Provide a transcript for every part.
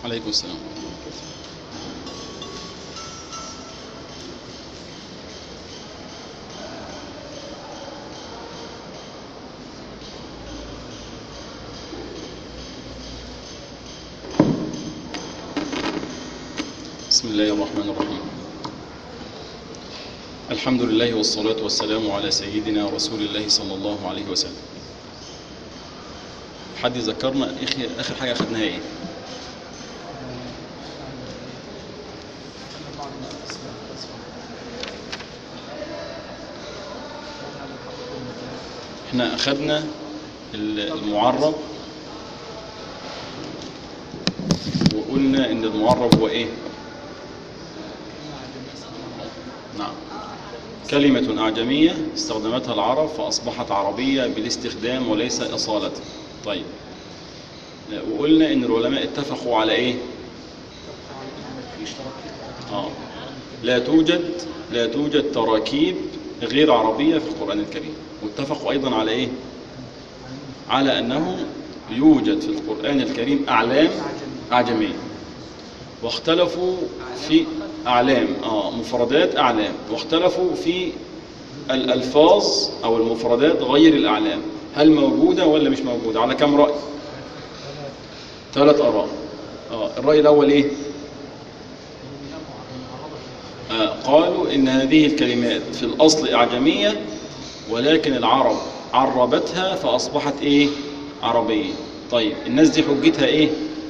عليكم السلام. بسم الله الرحمن الرحيم. الحمد لله والصلاة والسلام على سيدنا رسول الله صلى الله عليه وسلم. حد يذكرنا آخر حاجة أخذناها إيه؟ احنا أخذنا المعرب، وقلنا إن المعرب هو إيه؟ نعم، كلمة أعجمية استخدمتها العرب فأصبحت عربية بالاستخدام وليس إصالة. طيب، وقلنا إن العلماء اتفقوا على إيه؟ لا توجد تراكيب غير عربية في القرآن الكريم، واتفقوا أيضا على إيه؟ على أنه يوجد في القرآن الكريم أعلام أعجمية، واختلفوا في أعلام مفردات أعلام، واختلفوا في الألفاظ أو المفردات غير الأعلام، هل موجودة ولا مش موجودة؟ على كم رأي؟ 3 آراء. الرأي الأول إيه؟ قالوا إن هذه الكلمات في الأصل أعجمية، ولكن العرب عربتها فأصبحت إيه؟ عربية. طيب، الناس دي حجتها إيه؟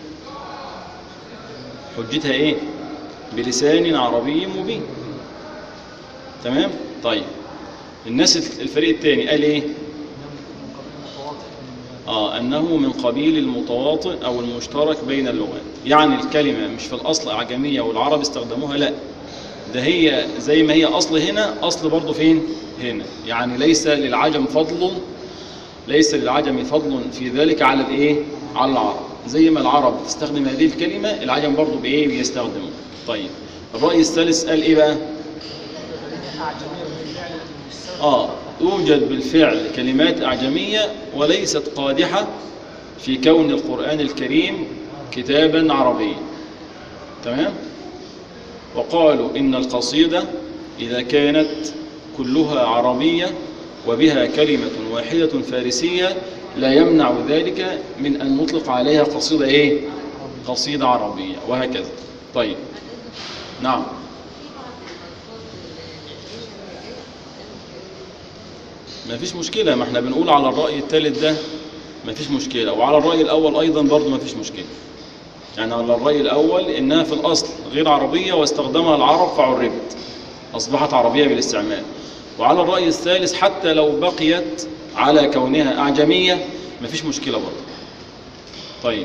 حجتها إيه؟ بلسان عربي مبين. تمام؟ طيب، الناس الفريق الثاني قال إيه؟ أنه من قبيل المتواطئ أو المشترك بين اللغات، يعني الكلمة مش في الأصل أعجمية والعرب استخدموها، لا، ده هي زي ما هي أصل هنا، أصل برضو فين؟ هنا، يعني ليس للعجم فضل في ذلك على الإيه؟ على العرب، زي ما العرب تستخدم هذه الكلمة العجم برضو بإيه؟ بيستخدمه. طيب، الرأي الثالث قال إيه بقى؟ يوجد بالفعل كلمات أعجمية وليست قادحة في كون القرآن الكريم كتابا عربيا. تمام؟ وقالوا إن القصيدة إذا كانت كلها عربية وبها كلمة واحدة فارسية لا يمنع ذلك من أن نطلق عليها قصيدة إيه؟ قصيدة عربية، وهكذا. طيب، نعم. ما فيش مشكلة، ما احنا بنقول على الرأي الثالث ده ما فيش مشكلة، وعلى الرأي الأول أيضا برضو ما فيش مشكلة. يعني على الرأي الأول إنها في الأصل غير عربية واستخدمها العرب فعربت أصبحت عربية بالاستعمال، وعلى الرأي الثالث حتى لو بقيت على كونها أعجمية ما فيش مشكلة برضو. طيب،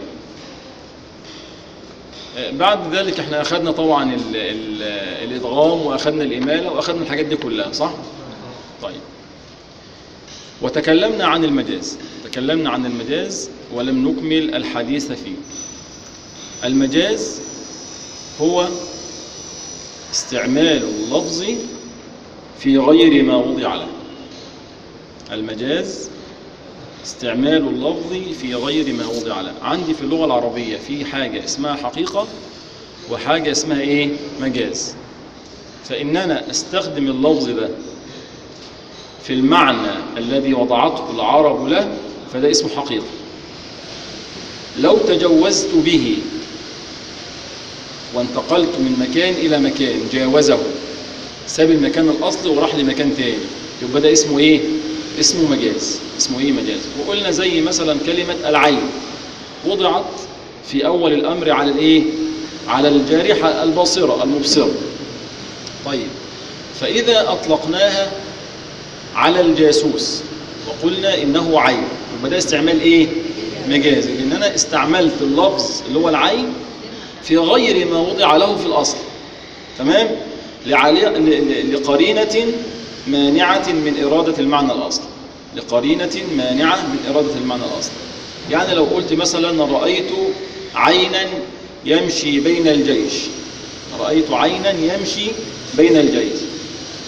بعد ذلك احنا أخذنا طبعا الإدغام وأخذنا الإمالة وأخذنا الحاجات دي كلها، صح؟ طيب، وتكلمنا عن المجاز ولم نكمل الحديث فيه. المجاز هو استعمال اللفظ في غير ما وضع له. المجاز استعمال اللفظ في غير ما وضع له. عندي في اللغة العربية في حاجة اسمها حقيقة وحاجة اسمها ايه؟ مجاز. فإننا استخدم اللفظ ده في المعنى الذي وضعته العرب له فده اسمه حقيقة. لو تجوزت به وانتقلت من مكان إلى مكان، جاوزه، ساب المكان الأصلي وراح لمكان تاني، يبقى ده اسمه إيه؟ اسمه مجاز. اسمه إيه؟ مجاز. وقلنا زي مثلا كلمة العين وضعت في أول الأمر على الإيه؟ على الجارحة البصيرة المبصرة. طيب، فإذا أطلقناها على الجاسوس وقلنا إنه عين، يبقى ده استعمال إيه؟ مجازي، لأن أنا استعملت اللفظ اللي هو العين في غير ما وضع له في الأصل. تمام؟ لقرينة مانعة من إرادة المعنى الأصلي. لقرينة مانعة من إرادة المعنى الأصلي. يعني لو قلت مثلا رأيت عينا يمشي بين الجيش، رأيت عينا يمشي بين الجيش،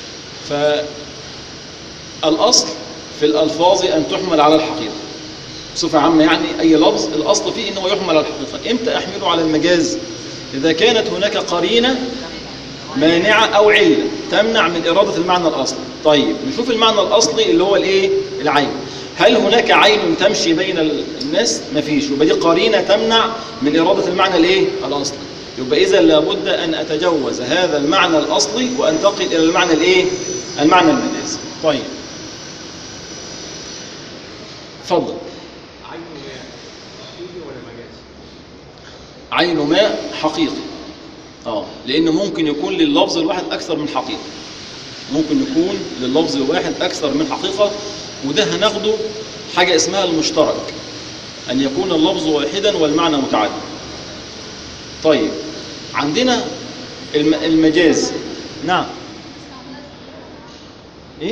فالأصل في الألفاظ أن تحمل على الحقيقة. بصفة عامة يعني أي لفظ الأصل فيه إنه يحمل على الحقيقة. إمتى أحمله على المجاز؟ إذا كانت هناك قرينة مانعة أو علة تمنع من إرادة المعنى الأصلي. طيب نشوف المعنى الأصلي اللي هو الإيه؟ العين. هل هناك عين تمشي بين الناس؟ مفيش، يبقى دي قرينة تمنع من إرادة المعنى الإيه؟ الأصلي. يبقى إذا لابد أن أتجوز هذا المعنى الأصلي وأنتقل إلى المعنى الإيه؟ المعنى المجازي. طيب اتفضل. عين ماء حقيقي. لأنه ممكن يكون لللفظ الواحد أكثر من حقيقة. ممكن يكون لللفظ الواحد أكثر من حقيقة، وده هناخده حاجة اسمها المشترك، أن يكون اللفظ واحدا والمعنى متعدد. طيب عندنا المجاز. نعم. إيه؟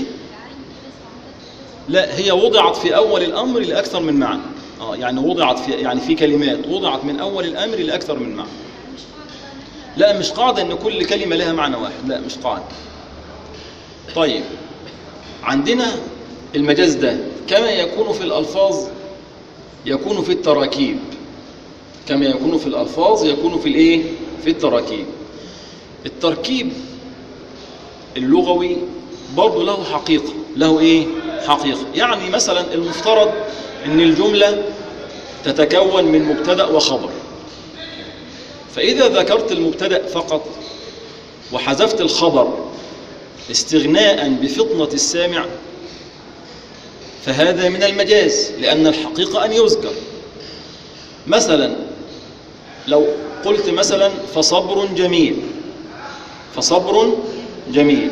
لا، هي وضعت في أول الأمر لأكثر من معنى. يعني وضعت في كلمات وضعت من أول الأمر لأكثر من معنى. لا مش قاعدة أن كل كلمة لها معنى واحد، لا مش قاعدة. طيب عندنا المجاز ده كما يكون في الألفاظ يكون في التراكيب. كما يكون في الألفاظ يكون في الإيه؟ في التراكيب. التركيب اللغوي برضه له حقيقة، له إيه؟ حقيقة. يعني مثلا المفترض أن الجملة تتكون من مبتدأ وخبر، فإذا ذكرت المبتدأ فقط وحذفت الخبر استغناء بفطنة السامع فهذا من المجاز، لأن الحقيقة أن يذكر. مثلا لو قلت مثلا فصبر جميل، فصبر جميل،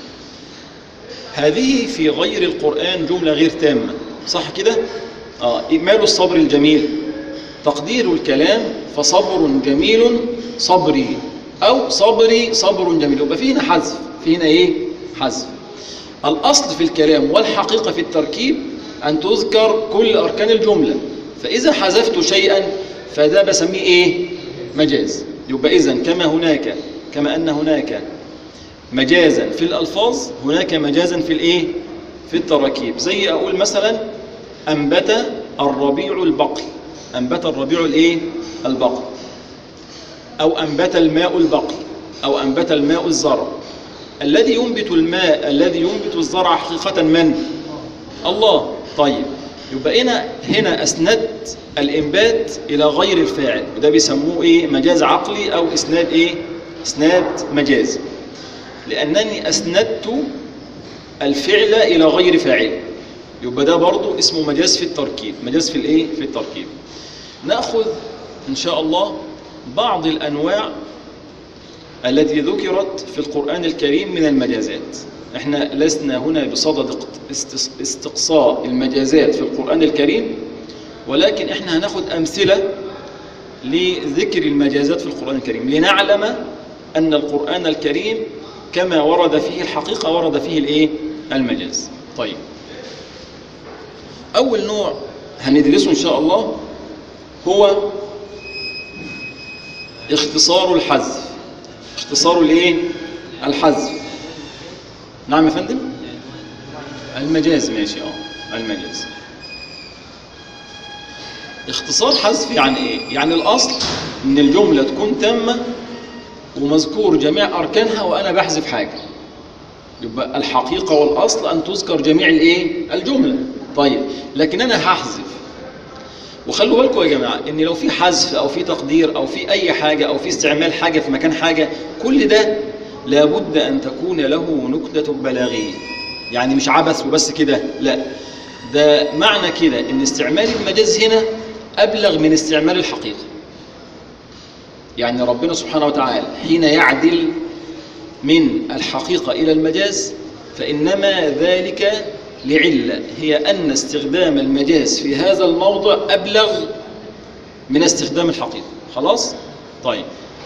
هذه في غير القرآن جملة غير تامة، صح كده؟ مال الصبر الجميل؟ تقدير الكلام فصبر جميل صبري، أو صبري صبر جميل، يبقى في هنا حذف، في هنا إيه؟ حذف. الأصل في الكلام والحقيقة في التركيب أن تذكر كل أركان الجملة، فإذا حذفت شيئا فده بسميه إيه؟ مجاز. يبقى إذن كما أن هناك مجازا في الألفاظ هناك مجازا في الإيه؟ في التراكيب. زي أقول مثلا أنبت الربيع البقل، أنبت الربيع الإيه؟ البقل، أو أنبت الماء البقل، أو أنبت الماء الزرع. الذي ينبت الماء الذي ينبت الزرع حقيقة من؟ الله. طيب يبقى هنا أسندت الإنبات إلى غير الفاعل، وده بيسموه إيه؟ مجاز عقلي أو إسناد إيه؟ إسناد مجازي، لأنني أسندت الفعل إلى غير فاعل. يبقى ده برضو اسمه مجاز في التركيب، مجاز في الإيه؟ في التركيب. نأخذ إن شاء الله بعض الأنواع التي ذكرت في القرآن الكريم من المجازات. احنا لسنا هنا بصدد استقصاء المجازات في القرآن الكريم، ولكن احنا هناخد أمثلة لذكر المجازات في القرآن الكريم لنعلم أن القرآن الكريم كما ورد فيه الحقيقة ورد فيه الإيه؟ المجاز. طيب أول نوع هندرسه إن شاء الله هو اختصار الحذف. اختصار الإيه؟ الحذف. نعم يا فندم؟ المجاز، ماشي. المجاز. اختصار حذف يعني إيه؟ يعني الأصل إن الجملة تكون تامة ومذكور جميع أركانها وأنا بحذف حاجة. يبقى الحقيقة والأصل أن تذكر جميع الإيه؟ الجملة. طيب لكن أنا هحذف، وخلوا بالكم يا جماعة إن لو في حذف أو في تقدير أو في أي حاجة أو في استعمال حاجة في مكان حاجة، كل ده لابد أن تكون له نكتة بلاغية. يعني مش عبث وبس كده، لا، ده معنى كده إن استعمال المجاز هنا أبلغ من استعمال الحقيقة. يعني ربنا سبحانه وتعالى حين يعدل من الحقيقة إلى المجاز فإنما ذلك لعلة، هي أن استخدام المجاز في هذا الموضع أبلغ من استخدام الحقيقة. خلاص؟ طيب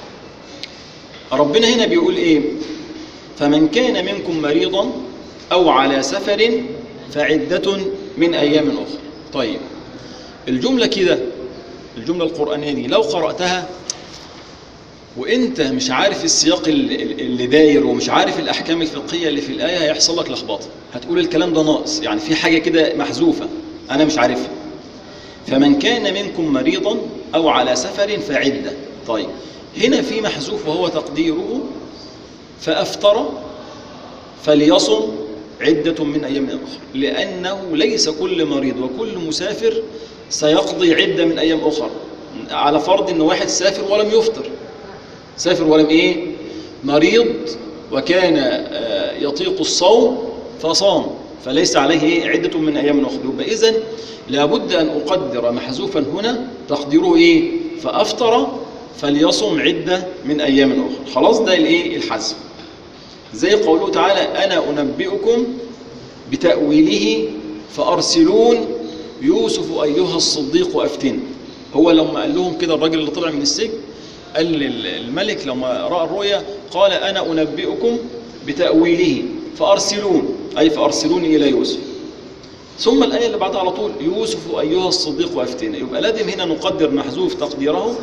ربنا هنا بيقول إيه؟ فمن كان منكم مريضا أو على سفر فعدة من أيام أخرى. طيب الجملة كده، الجملة القرآنية دي لو قرأتها وانت مش عارف السياق اللي داير ومش عارف الأحكام الفقهية اللي في الآية هيحصل لك لخبطة. هتقول الكلام ده ناقص، يعني في حاجة كده محذوفة أنا مش عارفها. فمن كان منكم مريضا أو على سفر فعدة. طيب هنا في محذوف وهو تقديره فأفطر فليصم عدة من أيام أخرى، لأنه ليس كل مريض وكل مسافر سيقضي عدة من أيام أخرى، على فرض أن واحد سافر ولم يفطر، سافر ولم مريض وكان يطيق الصوم فصام فليس عليه عدة من أيام أخرى. يبقى إذن لابد أن أقدر محذوفا هنا تقديره فأفطر فليصم عدة من أيام أخرى. خلاص ده الحذف. زي قوله تعالى أنا أنبئكم بتأويله فأرسلون يوسف أيها الصديق أفتن. هو لما قال لهم كده الراجل اللي طلع من السجن قال للملك لما رأى الرؤيا قال أنا أنبئكم بتأويله فأرسلون، أي فأرسلوني إلى يوسف. ثم الآية اللي بعدها على طول يوسف أيها الصديق أفتن. يبقى لازم هنا نقدر محذوف تقديره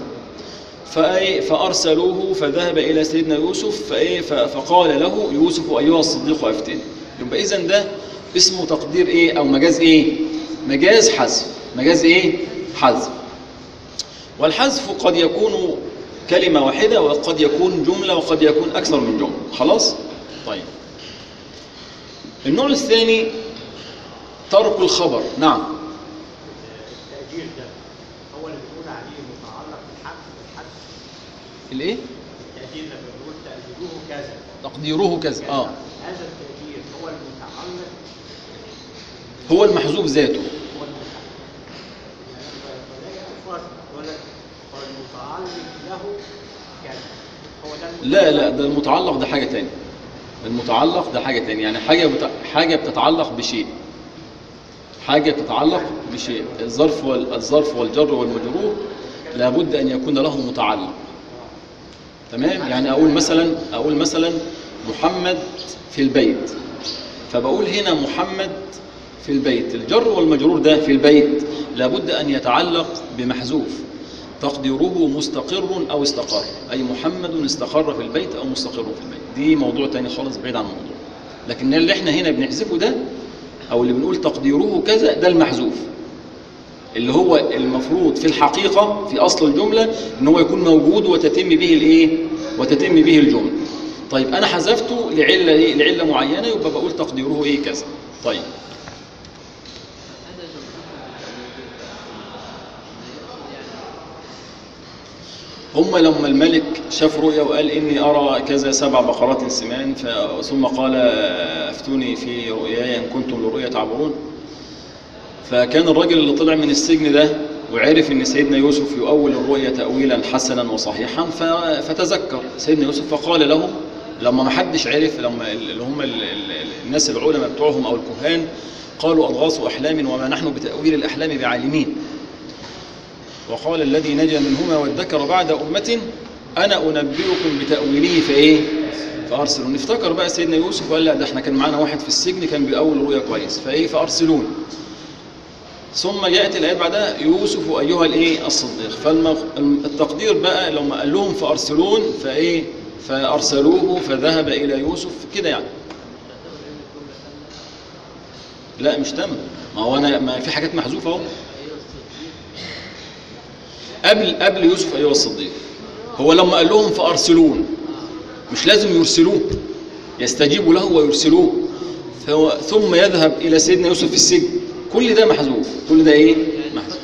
فأرسلوه فذهب إلى سيدنا يوسف فقال له يوسف أيها الصديق أفتن. يبقى إذن ده اسمه تقدير أو مجاز مجاز حذف. مجاز حذف. والحذف قد يكون كلمة واحدة وقد يكون جملة وقد يكون أكثر من جملة. خلاص؟ طيب النوع الثاني ترك الخبر. نعم. التأجير ده هو اللي بنقول عليه متعلق بالحذف. الايه؟ التأجير لما بنقول تأجيره كذا تقديره كذا. هذا التأجير هو المتعلق، هو المحذوف ذاته. هو المتعلق له كذا. هو ده لا ده المتعلق ده حاجة تانية. المتعلق ده حاجة تانية، يعني حاجة بتتعلق بشيء. حاجة بتتعلق بشيء. الظرف والجر والمجرور لابد أن يكون له متعلق. تمام؟ يعني أقول مثلا محمد في البيت، فبقول هنا محمد في البيت. الجر والمجرور ده في البيت لابد أن يتعلق بمحذوف تقديره مستقر أو استقر، أي محمد استقر في البيت أو مستقر في البيت. دي موضوع تاني خالص بعيد عن الموضوع. لكن اللي احنا هنا بنحذفه ده أو اللي بنقول تقديره كذا ده المحذوف، اللي هو المفروض في الحقيقة في أصل الجملة إن هو يكون موجود وتتم به وتتم به الجملة. طيب أنا حذفته لعلة معينة، يبقى بقول تقديره كذا. طيب هم لما الملك شاف رؤيا وقال إني أرى كذا 7 بقرات سمان ثم قال أفتوني في رؤياي إن كنتم للرؤيا تعبرون، فكان الراجل اللي طلع من السجن ده وعرف إن سيدنا يوسف يؤول الرؤيا تأويلا حسنا وصحيحا فتذكر سيدنا يوسف فقال لهم لما ما حدش عرف، لما اللي هم الناس العلماء بتوعهم أو الكهان قالوا أضغاث أحلام وما نحن بتأويل الأحلام بعالمين، وقال الذي نجا منهما وادكر بعد أمة أنا أنبئكم بتأويله فأرسلون. افتكر بقى سيدنا يوسف وقال لا ده احنا كان معانا واحد في السجن كان بيأول رؤيا كويس فأرسلون. ثم يأتي الآية بعدها يوسف أيها الصديق. فالتقدير بقى لما قال لهم فأرسلون فأرسلوه فذهب إلى يوسف كده يعني. لا مش تم، ما هو ما في حاجات محذوفة اهو قبل يوسف أيها الصديق. هو لما قال لهم فأرسلون مش لازم يرسلوه، يستجيبوا له ويرسلوه ثم يذهب إلى سيدنا يوسف في السجن. كل ده محذوف، كل ده محذوف.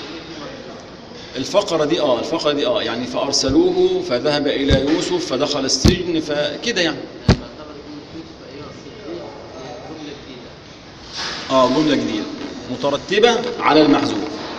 الفقرة دي يعني فأرسلوه فذهب إلى يوسف فدخل السجن فكده يعني. جملة جديدة مترتبة على المحذوف.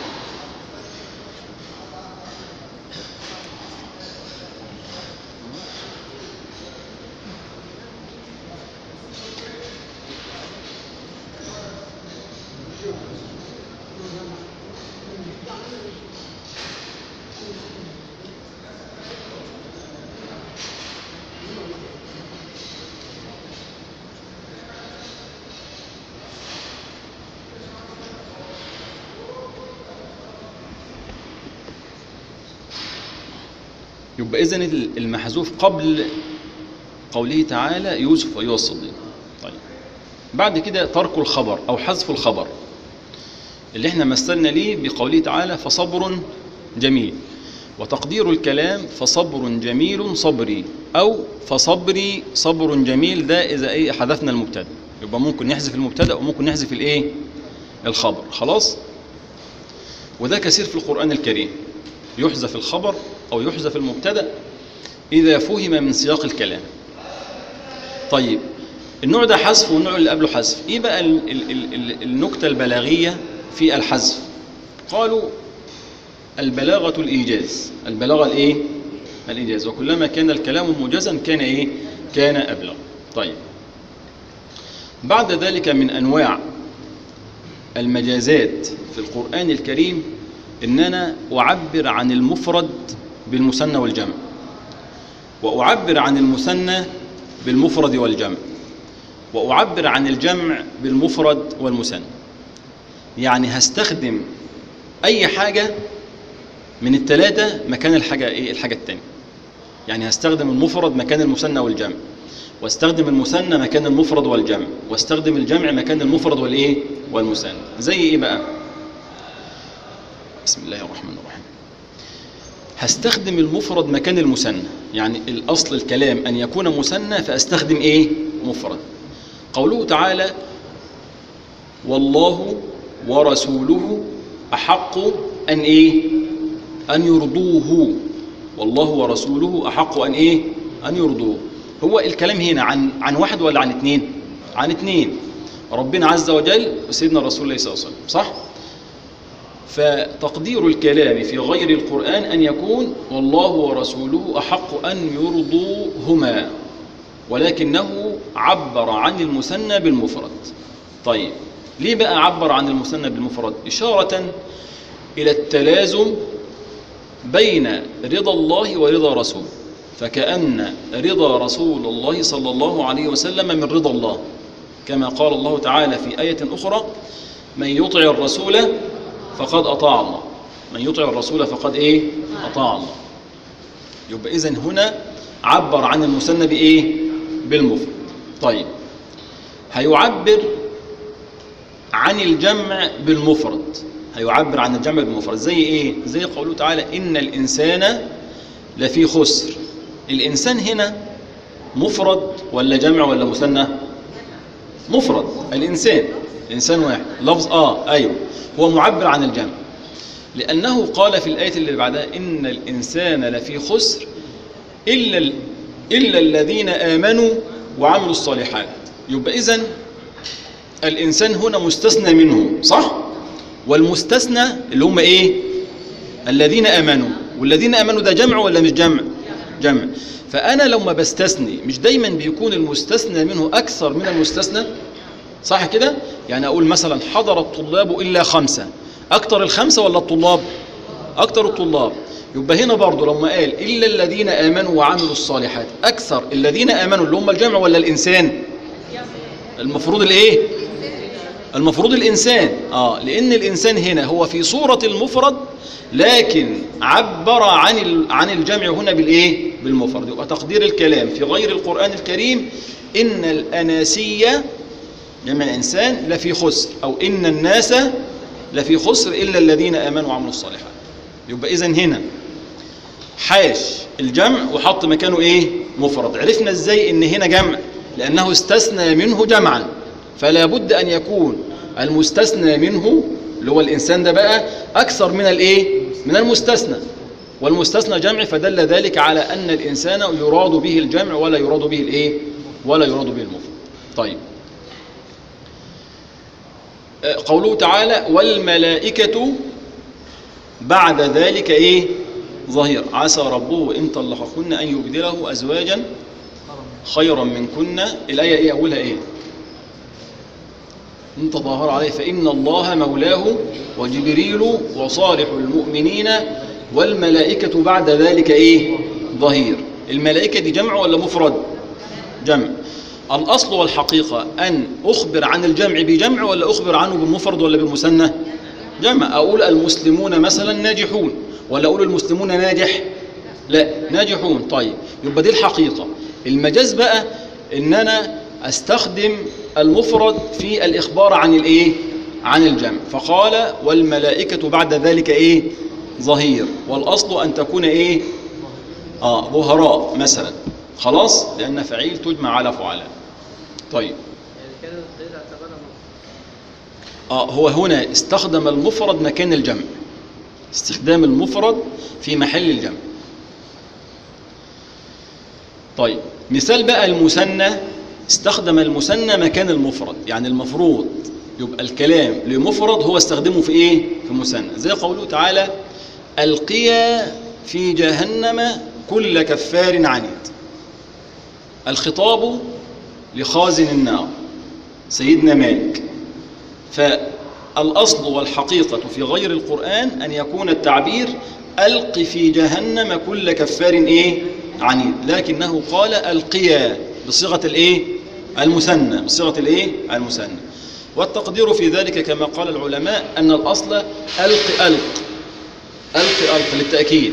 يبقى إذن المحذوف قبل قوله تعالى يوسف أيها الصديق. طيب بعد كده ترك الخبر أو حذف الخبر. اللي احنا مثلنا ليه بقوله تعالى فصبر جميل، وتقدير الكلام فصبر جميل صبري، أو فصبري صبر جميل، ده إذا إيه حذفنا المبتدأ. يبقى ممكن نحذف المبتدأ وممكن نحذف الإيه الخبر. خلاص. وده كثير في القرآن الكريم، يحذف الخبر أو يحذف المبتدأ إذا فهم من سياق الكلام. طيب النوع ده حذف والنوع اللي قبله حذف. إيه بقى النكتة البلاغية في الحذف؟ قالوا البلاغة الإيجاز. البلاغة الإيه؟ الإيجاز. وكلما كان الكلام موجزا كان إيه؟ كان أبلغ. طيب بعد ذلك من أنواع المجازات في القرآن الكريم إن أنا أعبر عن المفرد بالمثنى والجمع، وأعبر عن المثنى بالمفرد والجمع، وأعبر عن الجمع بالمفرد والمثنى. يعني هستخدم أي حاجة من الثلاثة مكان الحاجة إيه؟ الحاجة الثانية. يعني هستخدم المفرد مكان المثنى والجمع، واستخدم المثنى مكان المفرد والجمع، واستخدم الجمع مكان المفرد والإيه؟ والمثنى. زي إيه بقى؟ بسم الله الرحمن الرحيم. هستخدم المفرد مكان المثنى، يعني الأصل الكلام أن يكون مثنى فأستخدم إيه؟ مفرد. قوله تعالى والله ورسوله أحق أن إيه؟ أن يرضوه. والله ورسوله أحق أن إيه؟ أن يرضوه. هو الكلام هنا عن واحد ولا عن اثنين؟ عن اثنين، ربنا عز وجل وسيدنا الرسول الله صلى الله عليه وسلم، صح؟ فتقدير الكلام في غير القرآن أن يكون والله ورسوله أحق أن يرضوهما، ولكنه عبر عن المثنى بالمفرد. طيب ليه بقى عبر عن المثنى بالمفرد؟ إشارة إلى التلازم بين رضا الله ورضا رسوله، فكأن رضا رسول الله صلى الله عليه وسلم من رضا الله، كما قال الله تعالى في آية أخرى من يطع الرسول فقد أطاع الله. من يطع الرسول فقد إيه؟ أطاع الله. يبقى إذن هنا عبر عن المثنى بإيه؟ بالمفرد. طيب هيعبر عن الجمع بالمفرد. هيعبر عن الجمع بالمفرد زي إيه؟ زي قوله تعالى إن الإنسان لفي خسر. الإنسان هنا مفرد ولا جمع ولا مثنى؟ مفرد. الإنسان، الإنسان واحد، لفظ أيوه، هو معبر عن الجمع، لأنه قال في الآية اللي بعدها إن الإنسان لفي خسر إلا الذين آمنوا وعملوا الصالحات. يبقى إذن الإنسان هنا مستثنى منه، صح؟ والمستثنى اللي هم إيه؟ الذين آمنوا. والذين آمنوا ده جمع ولا مش جمع؟ جمع. فأنا لما بستثني مش دايما بيكون المستثنى منه أكثر من المستثنى، صح كده؟ يعني أقول مثلا حضر الطلاب إلا 5، أكثر الخمسة ولا الطلاب؟ أكثر الطلاب. يبقى هنا برضو لما قال إلا الذين آمنوا وعملوا الصالحات، أكثر الذين آمنوا اللي هم الجمع ولا الإنسان؟ المفروض الإيه؟ المفروض الإنسان. لأن الإنسان هنا هو في صورة المفرد، لكن عبر عن الجمع هنا بالإيه؟ بالمفرد. يبقى تقدير الكلام في غير القرآن الكريم إن الأناسية جمع الإنسان لفي خسر، أو إن الناس لفي خسر إلا الذين آمنوا وعملوا الصالحات. يبقى إذن هنا حاش الجمع وحط مكانه إيه؟ مفرد. عرفنا إزاي إن هنا جمع؟ لأنه استثنى منه جمعا، فلا بد أن يكون المستثنى منه اللي هو الإنسان ده بقى أكثر من الإيه؟ من المستثنى، والمستثنى جمع، فدل ذلك على أن الإنسان يراد به الجمع ولا يراد به الإيه؟ ولا يراد به المفرد. طيب قوله تعالى والملائكة بعد ذلك إيه؟ ظهير عسى ربه إن طلقكن أن يبدله أزواجا خيرا منكن. الآية إيه أولها إيه؟ إن تظاهر عليه فإن الله مولاه وجبريل وصالح المؤمنين والملائكة بعد ذلك إيه؟ ظهير. الملائكة دي جمع ولا مفرد؟ جمع. الأصل والحقيقة أن أخبر عن الجمع بجمع ولا أخبر عنه بالمفرد ولا بالمثنى؟ جمع. أقول المسلمون مثلا ناجحون ولا أقول المسلمون ناجح؟ لا، ناجحون. طيب يبقى دي الحقيقة. المجاز بقى إن أنا أستخدم المفرد في الإخبار عن الإيه؟ عن الجمع، فقال والملائكة بعد ذلك إيه؟ ظهير، والأصل أن تكون إيه؟ ظهراء مثلا، خلاص، لأن فعيل تجمع على فعلاء. طيب هو هنا استخدم المفرد مكان الجمع، استخدام المفرد في محل الجمع. طيب مثال بقى المثنى، استخدم المثنى مكان المفرد، يعني المفروض يبقى الكلام لمفرد هو استخدمه في ايه؟ في مثنى، زي قوله تعالى ألقيا في جهنم كل كفار عنيد. الخطاب لخازن النار سيدنا مالك، فالأصل والحقيقة في غير القرآن أن يكون التعبير ألق في جهنم كل كفار إيه؟ عنيد، لكنه قال ألقيا بصيغة الإيه؟ المثنى، بصيغة الإيه؟ المثنى. والتقدير في ذلك كما قال العلماء أن الأصل ألق ألق، ألق ألق للتأكيد،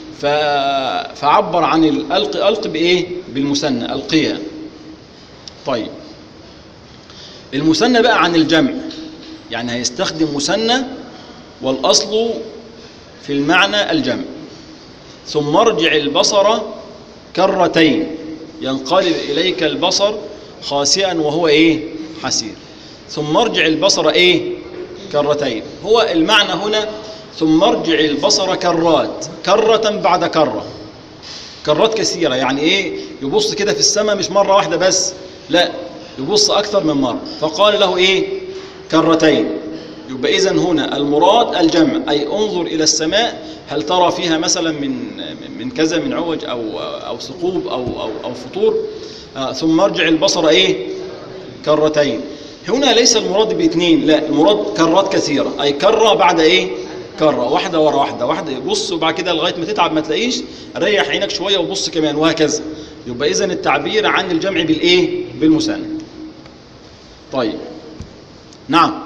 فعبر عن الألق ألق بإيه؟ بالمثنى ألقيا. طيب المثنى بقى عن الجمع، يعني هيستخدم مثنى والأصل في المعنى الجمع. ثم ارجع البصر كرتين ينقلب إليك البصر خاسئا وهو إيه؟ حسير. ثم ارجع البصر إيه؟ كرتين، هو المعنى هنا ثم ارجع البصر كرات، كرة بعد كرة، كرات كثيرة، يعني إيه؟ يبص كده في السماء مش مرة واحدة بس، لا، يبص أكثر من مرة، فقال له إيه؟ كرتين. يبقى إذن هنا المراد الجمع، أي انظر إلى السماء هل ترى فيها مثلا من كذا، من عوج أو ثقوب أو فطور. ثم ارجع البصر إيه؟ كرتين. هنا ليس المراد باثنين، لا، المراد كرات كثيرة، أي كرة بعد إيه؟ كرة، واحدة ورا واحدة، واحدة يبص وبعد كده لغاية ما تتعب ما تلاقيش، ريح عينك شوية وبص كمان، وهكذا. يبقى إذن التعبير عن الجمع بالإيه؟ بالمثنى. طيب نعم،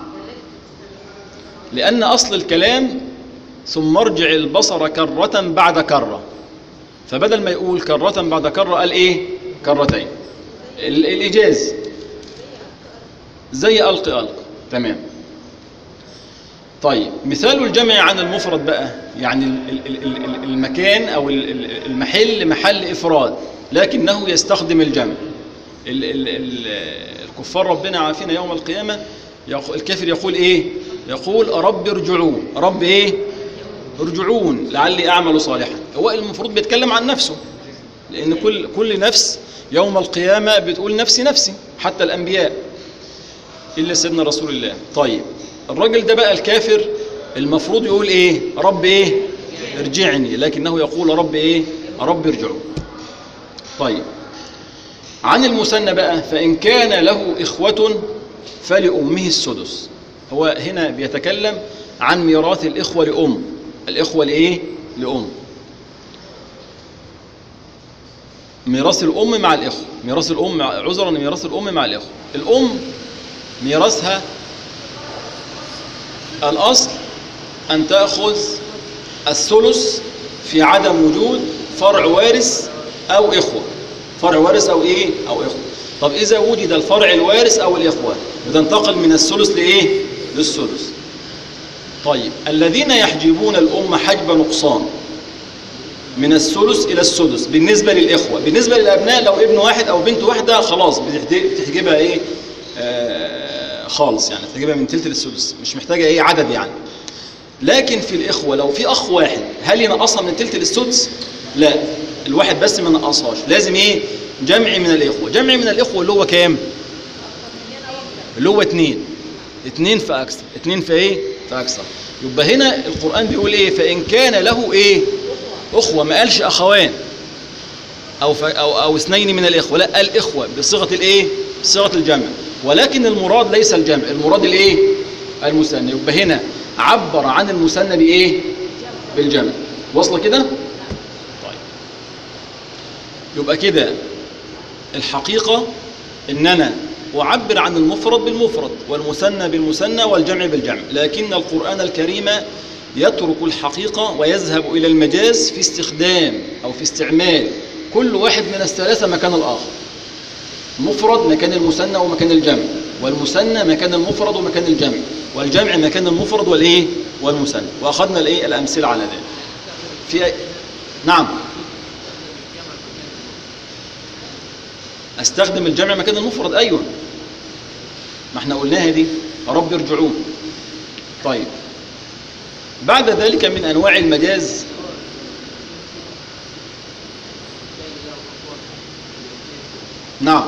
لأن أصل الكلام ثم ارجع البصر كرة بعد كرة، فبدل ما يقول كرة بعد كرة قال إيه؟ كرتين، الإيجاز زي ألق ألق. تمام. طيب مثال الجمع عن المفرد بقى، يعني المكان أو المحل محل إفراد لكنه يستخدم الجمع. الكفار ربنا عافينا يوم القيامة، الكافر يقول إيه؟ يقول رب ارجعون، رب إيه؟ ارجعون لعلي أعمل صالحا. هو المفروض بيتكلم عن نفسه، لأن كل نفس يوم القيامة بتقول نفسي نفسي، حتى الأنبياء إلا سيدنا رسول الله. طيب الراجل ده بقى الكافر المفروض يقول إيه؟ رب إيه؟ ارجعني، لكنه يقول رب إيه؟ رب ارجعون. طيب عن المثنى بقى، فإن كان له إخوة فلأمه السدس. هو هنا بيتكلم عن ميراث الإخوة لأم، الإخوة لإيه؟ لأم، ميراث الأم مع الإخوة، ميراث الأم عذرا، ميراث الأم مع الإخوة. الأم ميراثها الأصل أن تأخذ الثلث في عدم وجود فرع وارث أو إخوة، فرع وارث أو إيه؟ أو إخوة. طب إذا وجد الفرع الوارث أو الإخوة بتنتقل من الثلث لإيه؟ للثلث. طيب الذين يحجبون الأم حجب نقصان من الثلث إلى السدس بالنسبة للإخوة. بالنسبة للأبناء لو ابن واحد أو بنت واحدة خلاص بتحجبها إيه؟ خالص، يعني بتحجبها من تلت للسدس، مش محتاجة إيه؟ عدد يعني. لكن في الإخوة لو في أخ واحد هل ينقصها من تلت للسدس؟ لا، الواحد بس ما نقصهاش، لازم إيه؟ جمع من الإخوة. جمع من الإخوة اللي هو كام؟ اللي هو اتنين فأكثر، اتنين فإيه؟ فأكثر. يبقى هنا القرآن بيقول إيه؟ فإن كان له إيه؟ أخوة، ما قالش أخوان أو اثنين من الإخوة، لا، قال إخوة بصيغة الإيه؟ بصيغة الجمع، ولكن المراد ليس الجمع، المراد الإيه؟ المثنى. يبقى هنا عبر عن المثنى بإيه؟ بالجمع. وصل كده؟ طيب يبقى كده الحقيقة إن أنا أعبر عن المفرد بالمفرد والمثنى بالمثنى والجمع بالجمع، لكن القرآن الكريم يترك الحقيقة ويذهب إلى المجاز في استخدام أو في استعمال كل واحد من الثلاثة مكان الآخر. مفرد مكان المثنى ومكان الجمع، والمثنى مكان المفرد ومكان الجمع، والجمع مكان المفرد والايه والمثنى، واخذنا الايه الامثله على ذلك. في نعم، استخدم الجمع مكان المفرد، ايوه ما احنا قلناها دي، رب ارجعون. طيب بعد ذلك من انواع المجاز نعم،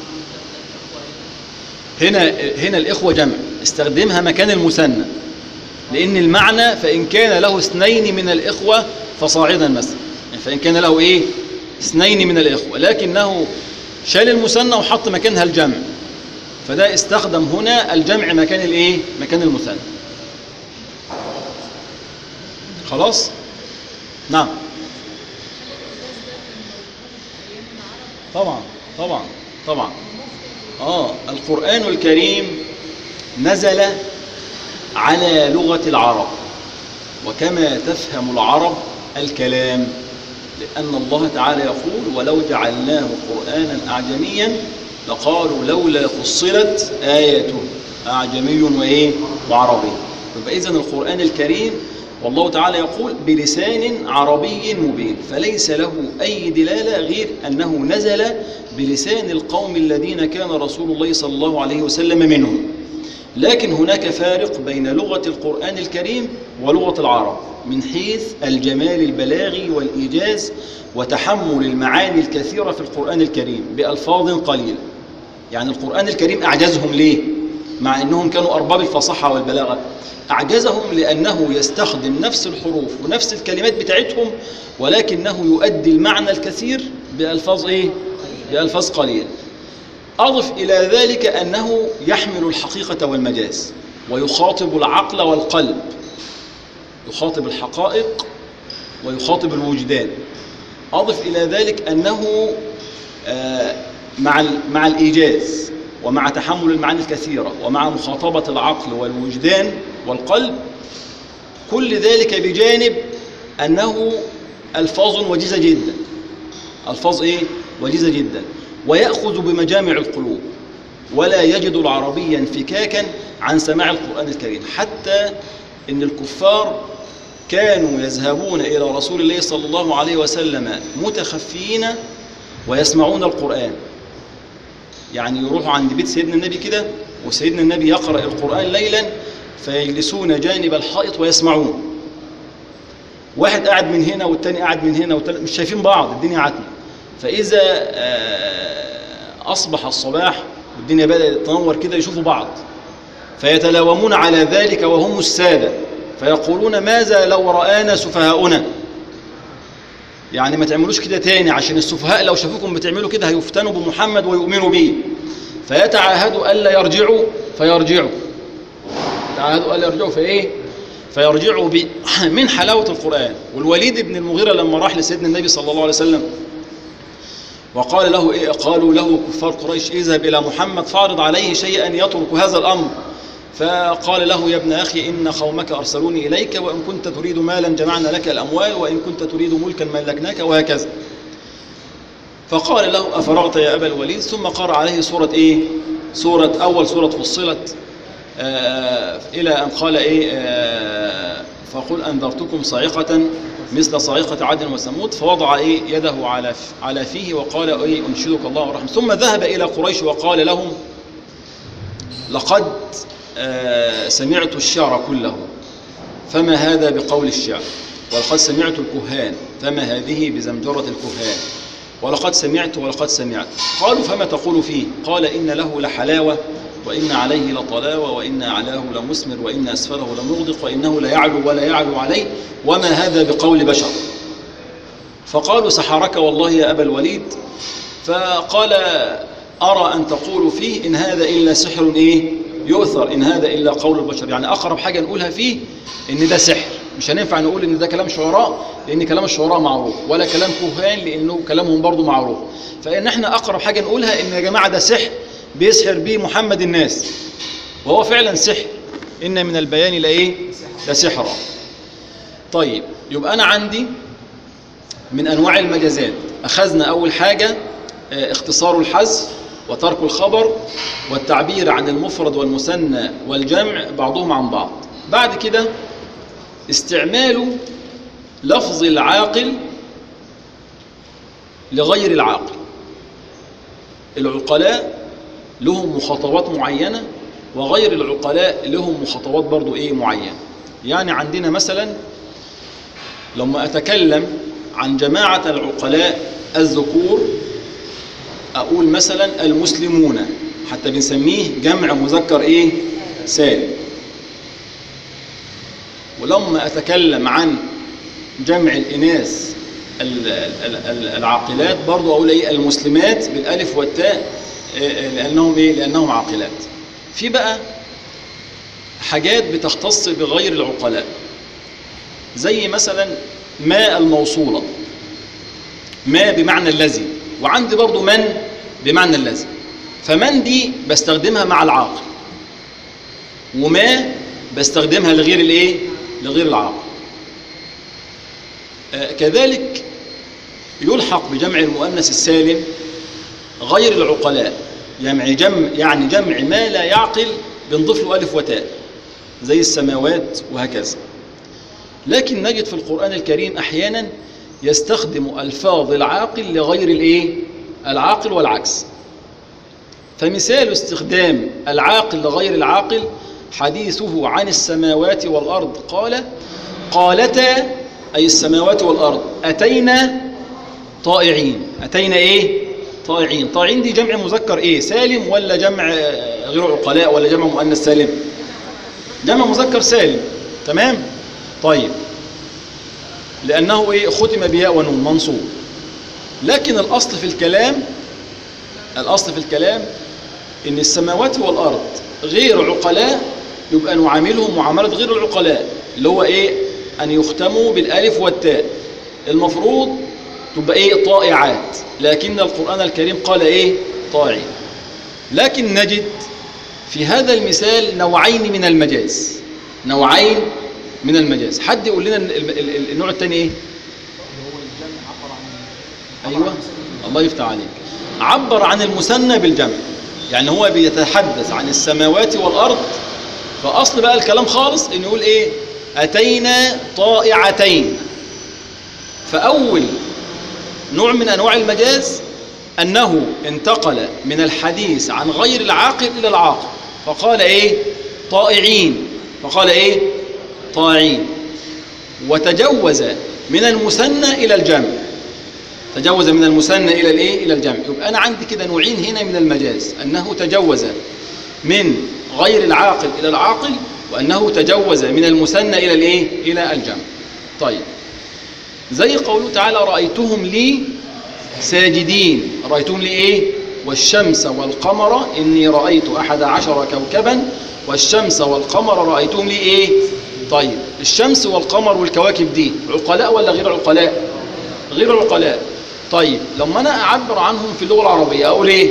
هنا الإخوة جمع، استخدمها مكان المثنى، لأن المعنى فإن كان له اثنين من الإخوة فصاعدا مثلا، يعني فإن كان له إيه اثنين من الإخوة، لكنه شال المثنى وحط مكانها الجمع، فده استخدم هنا الجمع مكان الإيه مكان المثنى. خلاص نعم، طبعا القرآن الكريم نزل على لغة العرب، وكما تفهم العرب الكلام، لأن الله تعالى يقول ولو جعلناه قرآنا أعجميا لقالوا لولا فصلت آياته أعجمي وإيه وعربي. يبقى إذن القرآن الكريم والله تعالى يقول بلسان عربي مبين، فليس له أي دلالة غير أنه نزل بلسان القوم الذين كان رسول الله صلى الله عليه وسلم منهم. لكن هناك فارق بين لغة القرآن الكريم ولغة العرب من حيث الجمال البلاغي والإيجاز وتحمل المعاني الكثيرة في القرآن الكريم بألفاظ قليلة. يعني القرآن الكريم أعجزهم ليه؟ مع أنهم كانوا أرباب الفصاحة والبلاغة، أعجزهم لأنه يستخدم نفس الحروف ونفس الكلمات بتاعتهم، ولكنه يؤدي المعنى الكثير بألفاظ إيه؟ بألفاظ قليلة. أضف إلى ذلك أنه يحمل الحقيقة والمجاز، ويخاطب العقل والقلب، يخاطب الحقائق ويخاطب الوجدان. أضف إلى ذلك أنه مع الإيجاز ومع تحمل المعاني الكثيرة ومع مخاطبة العقل والوجدان والقلب، كل ذلك بجانب أنه ألفاظ وجيزة جدا، ألفاظ إيه؟ وجيزة جدا، ويأخذ بمجامع القلوب، ولا يجد العربي انفكاكا عن سماع القرآن الكريم، حتى إن الكفار كانوا يذهبون إلى رسول الله صلى الله عليه وسلم متخفين ويسمعون القرآن. يعني يروحوا عند بيت سيدنا النبي كده، وسيدنا النبي يقرأ القرآن ليلا، فيجلسون جانب الحائط ويسمعون. واحد قاعد من هنا والتاني قاعد من هنا والتاني، مش شايفين بعض، الدنيا عتمة. فإذا أصبح الصباح والدنيا بدأت تنور كده يشوفوا بعض، فيتلاومون على ذلك وهم السادة، فيقولون ماذا لو رآنا سفهاؤنا، يعني ما تعملوش كده تاني، عشان السفهاء لو شافوكم بتعملوا كده هيفتنوا بمحمد ويؤمنوا به. فيتعاهدوا ألا يرجعوا فيرجعوا، يتعاهدوا ألا يرجعوا فيرجعوا من حلاوة القرآن. والوليد بن المغيرة لما راح لسيدنا النبي صلى الله عليه وسلم وقال له قالوا له كفار قريش اذهب إلى محمد فاعرض عليه شيئا يترك هذا الأمر، فقال له يا ابن أخي إن قومك أرسلوني إليك، وإن كنت تريد مالا جمعنا لك الأموال، وإن كنت تريد ملكا ملكناك، وهكذا. فقال له أفرغت يا أبا الوليد، ثم قرأ عليه سورة إيه؟ أول سورة فصلت إلى أن قال فقل أنذرتكم صاعقة مثل صاعقة عاد وثمود، فوضع يده على فيه وقال أنشدك الله ورحمه. ثم ذهب إلى قريش وقال لهم لقد سمعت الشعر كله فما هذا بقول الشعر، ولقد سمعت الكهان فما هذه بزمجرة الكهان، ولقد سمعت. قالوا فما تقول فيه؟ قال إن له لحلاوة، وإن عليه لطلاوة، وإن أعلاه لمثمر، وإن أسفله لمغدق، وإنه ليعلو ولا يعلو عليه، وما هذا بقول بشر. فقالوا سحرك والله يا أبا الوليد. فقال أرى أن تقول فيه إن هذا إلا سحر يؤثر، إن هذا إلا قول البشر. يعني أقرب حاجة نقولها فيه إن ده سحر، مش هننفع نقول إن ده كلام شعراء، لأن كلام الشعراء معروف، ولا كلام كهان لأنه كلامهم برضو معروف. فإن احنا أقرب حاجة نقولها إن يا جماعة ده سحر بيسحر به محمد الناس، وهو فعلا سحر، إن من البيان لسحرا. طيب يبقى أنا عندي من أنواع المجازات أخذنا أول حاجة اختصار الحذف وترك الخبر والتعبير عن المفرد والمثنى والجمع بعضهم عن بعض. بعد كده استعمال لفظ العاقل لغير العاقل. العقلاء لهم مخاطبات معينة وغير العقلاء لهم مخاطبات برضو معينة. يعني عندنا مثلا لما أتكلم عن جماعة العقلاء الذكور أقول مثلا المسلمون، حتى بنسميه جمع مذكر سالم. ولما أتكلم عن جمع الإناث العاقلات برضو أقول المسلمات بالألف والتاء، لأنهم عاقلات. في بقى حاجات بتختص بغير العقلاء، زي مثلا ما الموصولة، ما بمعنى الذي، وعندي برضو من بمعنى الذي. فمن دي بستخدمها مع العاقل، وما بستخدمها لغير لغير العاقل. كذلك يلحق بجمع المؤنث السالم غير العقلاء، يعني جمع ما لا يعقل بنضيف له ألف وتاء زي السماوات وهكذا. لكن نجد في القرآن الكريم أحيانا يستخدم ألفاظ العاقل لغير العاقل والعكس. فمثال استخدام العاقل لغير العاقل حديثه عن السماوات والأرض قالتا، أي السماوات والأرض، أتينا طائعين. أتينا طائعين. طائعين دي جمع مذكر سالم ولا جمع غير عقلاء ولا جمع مؤنث سالم؟ جمع مذكر سالم. تمام. طيب، لأنه ختم بياء ونون منصوب. لكن الأصل في الكلام إن السماوات والأرض غير عقلاء يبقى نعاملهم معاملة غير العقلاء، اللي هو أن يختموا بالألف والتاء. المفروض تبقى طائعات، لكن القرآن الكريم قال طائعين. لكن نجد في هذا المثال نوعين من المجاز. حد يقول لنا النوع الثاني أيوة، الله يفتح عليك. عبر عن المثنى بالجمع، يعني هو بيتحدث عن السماوات والأرض، فأصل بقى الكلام خالص إنه يقول أتينا طائعتين. فأول نوع من أنواع المجاز أنه انتقل من الحديث عن غير العاقل إلى العاقل، فقال طائعين، فقال طائعين، وتجوز من المثنى إلى الجمع. تجوز من المثنى إلى الجمع. يبقى أنا عندي كده نوعين هنا من المجاز، أنه تجوز من غير العاقل إلى العاقل، وأنه تجوز من المثنى إلى الجمع. طيب، زي قوله تعالى رأيتهم لي ساجدين. رأيتهم لي والشمس والقمر إني رأيت 11 كوكبا والشمس والقمر رأيتهم لي طيب، الشمس والقمر والكواكب دي عقلاء ولا غير عقلاء؟ غير عقلاء. طيب، لما أنا أعبر عنهم في اللغة العربية أقول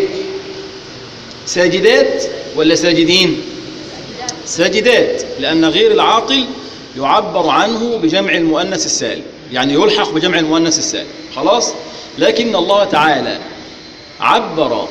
ساجدات ولا ساجدين؟ ساجدات، لأن غير العاقل يعبر عنه بجمع المؤنث السالم، يعني يلحق بجمع المؤنث السالم. خلاص. لكن الله تعالى عبر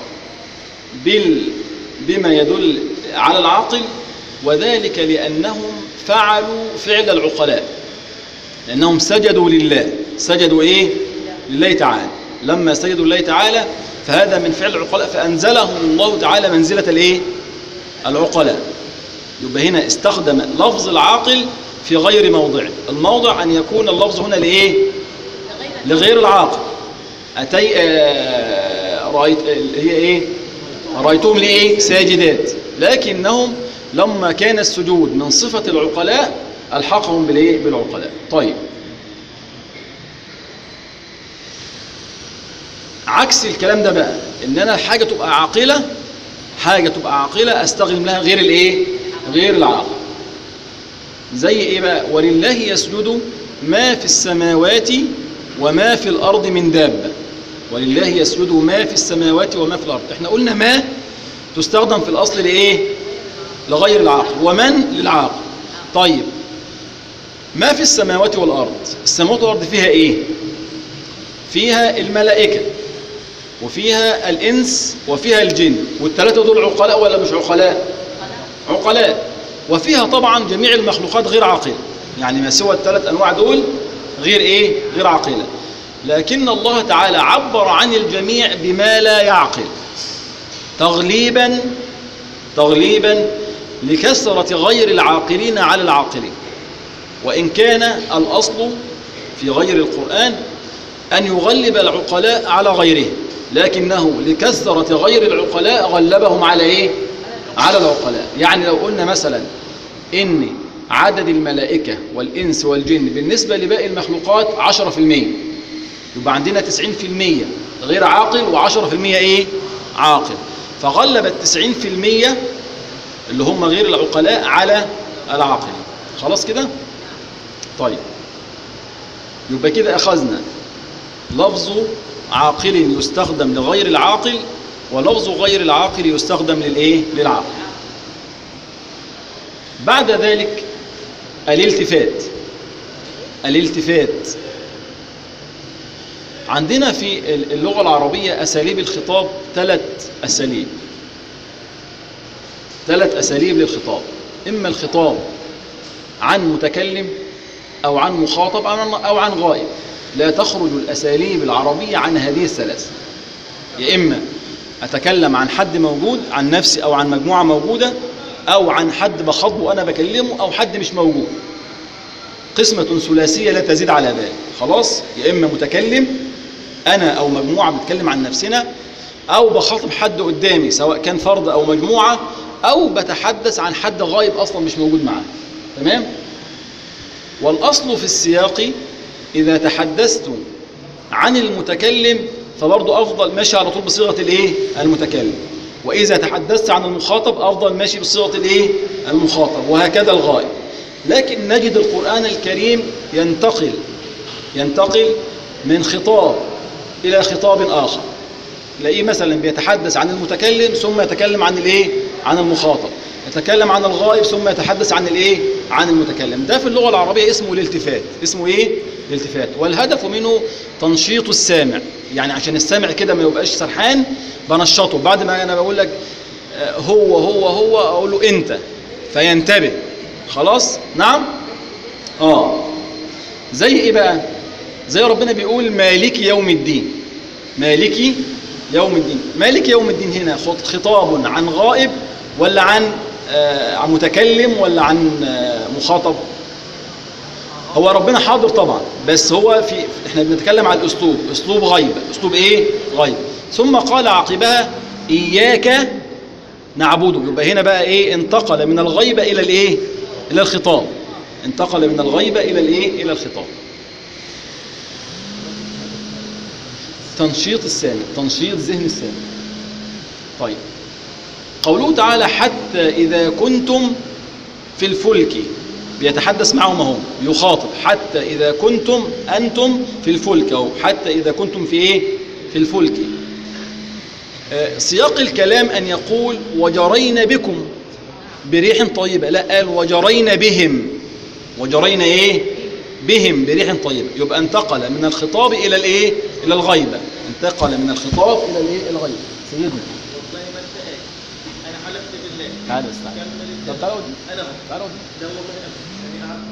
بما يدل على العاقل، وذلك لأنهم فعلوا فعل العقلاء، لأنهم سجدوا لله. سجدوا لله تعالى. لما سجدوا لله تعالى فهذا من فعل العقلاء، فأنزلهم الله تعالى منزلة العقلاء. يبقى هنا استخدم لفظ العاقل في غير موضعه. الموضع أن يكون اللفظ هنا لغير العاقل. رأيت هي رأيتهم ساجدات. لكنهم لما كان السجود من صفة العقلاء ألحقهم بالعقلاء. طيب، عكس الكلام ده بقى، إن أنا حاجة تبقى عاقلة أستخدم لها غير العاقل. زي بقى؟ ولله يسجد ما في السماوات وما في الأرض من دابة. ولله يسجد ما في السماوات وما في الأرض. احنا قلنا ما تستخدم في الأصل لغير العاقل، ومن للعاقل. طيب، ما في السماوات والأرض. السماوات والأرض فيها فيها الملائكة، وفيها الإنس وفيها الجن، والثلاثة دول عقلاء ولا مش عقلاء؟ عقلاء. وفيها طبعا جميع المخلوقات غير عاقلة، يعني ما سوى الثلاث أنواع دول غير إيه؟ غير عاقلة. لكن الله تعالى عبر عن الجميع بما لا يعقل تغليبا لكثرة غير العاقلين على العاقلين. وإن كان الأصل في غير القرآن أن يغلب العقلاء على غيرهم، لكنه لكثرة غير العقلاء غلبهم على إيه؟ على العقلاء. يعني لو قلنا مثلا إن عدد الملائكة والإنس والجن بالنسبة لباقي المخلوقات 10%، يبقى عندنا 90% غير عاقل و10% إيه؟ عاقل. فغلب 90% اللي هم غير العقلاء على العاقل. خلاص كده؟ طيب، يبقى كده أخذنا لفظ عاقل يستخدم لغير العاقل، ولفظ غير العاقل يستخدم للإيه؟ للعاقل. بعد ذلك الالتفات. عندنا في اللغة العربية أساليب الخطاب 3 أساليب للخطاب. إما الخطاب عن متكلم أو عن مخاطب أو عن غائب. لا تخرج الأساليب العربية عن هذه الثلاث. يا إما أتكلم عن حد موجود، عن نفسي أو عن مجموعة موجودة، أو عن حد بخاطبه وأنا بكلمه، أو حد مش موجود. قسمة ثلاثية لا تزيد على ذلك. خلاص؟ يا إما متكلم أنا أو مجموعة بتكلم عن نفسنا، أو بخاطب حد قدامي سواء كان فرد أو مجموعة، أو بتحدث عن حد غايب أصلا مش موجود معاه. تمام؟ والأصل في السياق إذا تحدثت عن المتكلم فبرضه أفضل ماشي على طول بصيغة الإيه؟ المتكلم. وإذا تحدثت عن المخاطب أفضل ماشي بصيغة الإيه؟ المخاطب، وهكذا الغائب. لكن نجد القرآن الكريم ينتقل من خطاب إلى خطاب آخر. تلاقيه مثلا بيتحدث عن المتكلم ثم يتكلم عن الإيه؟ عن المخاطب. يتكلم عن الغائب ثم يتحدث عن الإيه؟ عن المتكلم. ده في اللغة العربية اسمه الالتفات. اسمه إيه؟ الالتفات. والهدف منه تنشيط السامع، يعني عشان السامع كده ما يبقاش سرحان بنشطه. بعد ما أنا بقول لك هو أقول له أنت فينتبه. خلاص؟ نعم؟ زي إيه بقى؟ زي ربنا بيقول مالك يوم الدين. مالك يوم الدين. مالك يوم الدين هنا خطاب عن غائب ولا عن متكلم ولا عن مخاطب؟ هو ربنا حاضر طبعا، بس هو احنا بنتكلم عن الاسلوب، اسلوب غيبة. اسلوب ايه؟ غيبة. ثم قال عقبها اياك نعبده. يبقى هنا بقى ايه؟ انتقل من الغيبة الى الايه؟ الى الخطاب. انتقل من الغيبة الى الايه؟ الى الخطاب. تنشيط السامع، تنشيط ذهن السامع. طيب، قوله تعالى حتى إذا كنتم في الفلك، بيتحدث معهم اهو، يخاطب. حتى إذا كنتم أنتم في الفلك، أو حتى إذا كنتم في إيه؟ في الفلك. سياق الكلام أن يقول وجرينا بكم بريح طيبة، لا، قال وجرينا بهم. وجرينا إيه؟ بهم بريح طيبة. يبقى انتقل من الخطاب إلى الإيه؟ إلى الغيبة. انتقل من الخطاب إلى الإيه؟ الغيبة. سيدنا والله ما انتهيت، انا حلفت بالله. تعال استعد. طب تعالوا دي. انا تعالوا دي. لا والله انا عارف.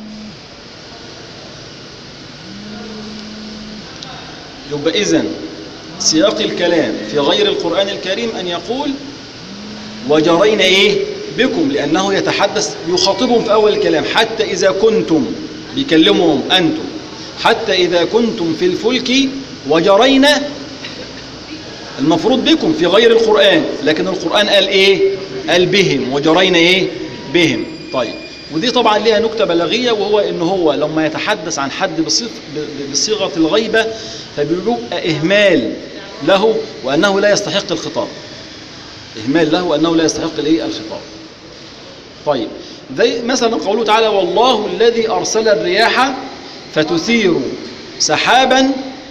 يبقى إذن سياق الكلام في غير القرآن الكريم أن يقول وجرينا إيه؟ بكم، لأنه يتحدث يخاطبهم في أول الكلام. حتى إذا كنتم، بيكلمهم أنتم. حتى إذا كنتم في الفلك وجرينا، المفروض بكم في غير القرآن، لكن القرآن قال إيه؟ قال بهم. وجرينا إيه؟ بهم. طيب، ودي طبعا ليها نكتة بلاغية، وهو إن هو لما يتحدث عن حد بصيغة الغيبة فبيبقى إهمال له وأنه لا يستحق الخطاب. إهمال له وأنه لا يستحق الخطاب. طيب، زي مثلا قوله تعالى والله الذي أرسل الرياح فتثير سحابا.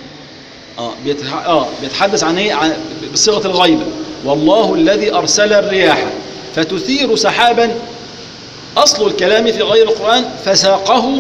بيتحدث عن ايه؟ بصيغه الغيبه. والله الذي ارسل الرياح فتثير سحابا. اصل الكلام في غير القران فساقه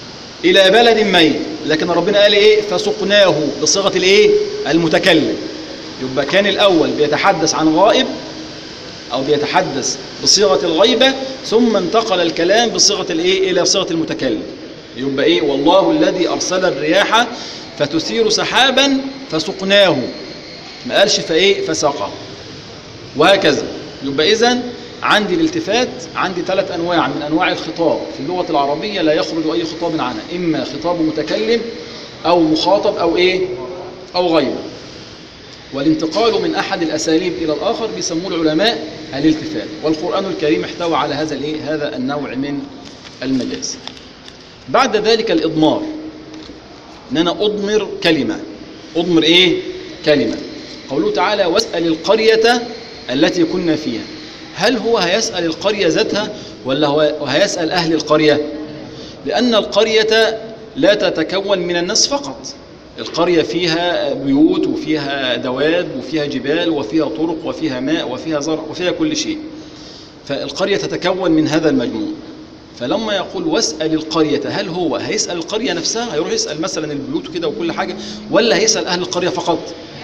الى بلد ميت، لكن ربنا قال ايه؟ فسقناه بصيغه الايه؟ المتكلم. يبقى كان الأول بيتحدث عن غائب أو بيتحدث بصيغة الغيبة، ثم انتقل الكلام بصيغة الإيه إلى صيغة المتكلم. يبقى إيه؟ والله الذي أرسل الرياح فتثير سحابا فسقناه، ما قالش فإيه فسقى، وهكذا. يبقى إذن عندي الالتفات عندي 3 أنواع من أنواع الخطاب في اللغة العربية لا يخرج أي خطاب عنها، إما خطاب متكلم أو مخاطب أو إيه أو غيبة. والانتقال من أحد الأساليب إلى الآخر بيسموه العلماء الالتفات، والقرآن الكريم احتوى على هذا النوع من المجاز. بعد ذلك الإضمار، إن أنا أضمر كلمة. أضمر إيه؟ كلمة. قوله تعالى واسأل القرية التي كنا فيها. هل هو هيسأل القرية ذاتها ولا هو هيسأل أهل القرية؟ لأن القرية لا تتكون من الناس فقط، القرية فيها بيوت وفيها دواب وفيها جبال وفيها طرق وفيها ماء وفيها زرع وفيها كل شيء، فالقرية تتكون من هذا المجموع. فلما يقول واسأل القرية، هل هو هيسأل القرية نفسها، هيروح يسأل مثلا البيوت كده وكل حاجة، ولا هيسأل أهل القرية فقط؟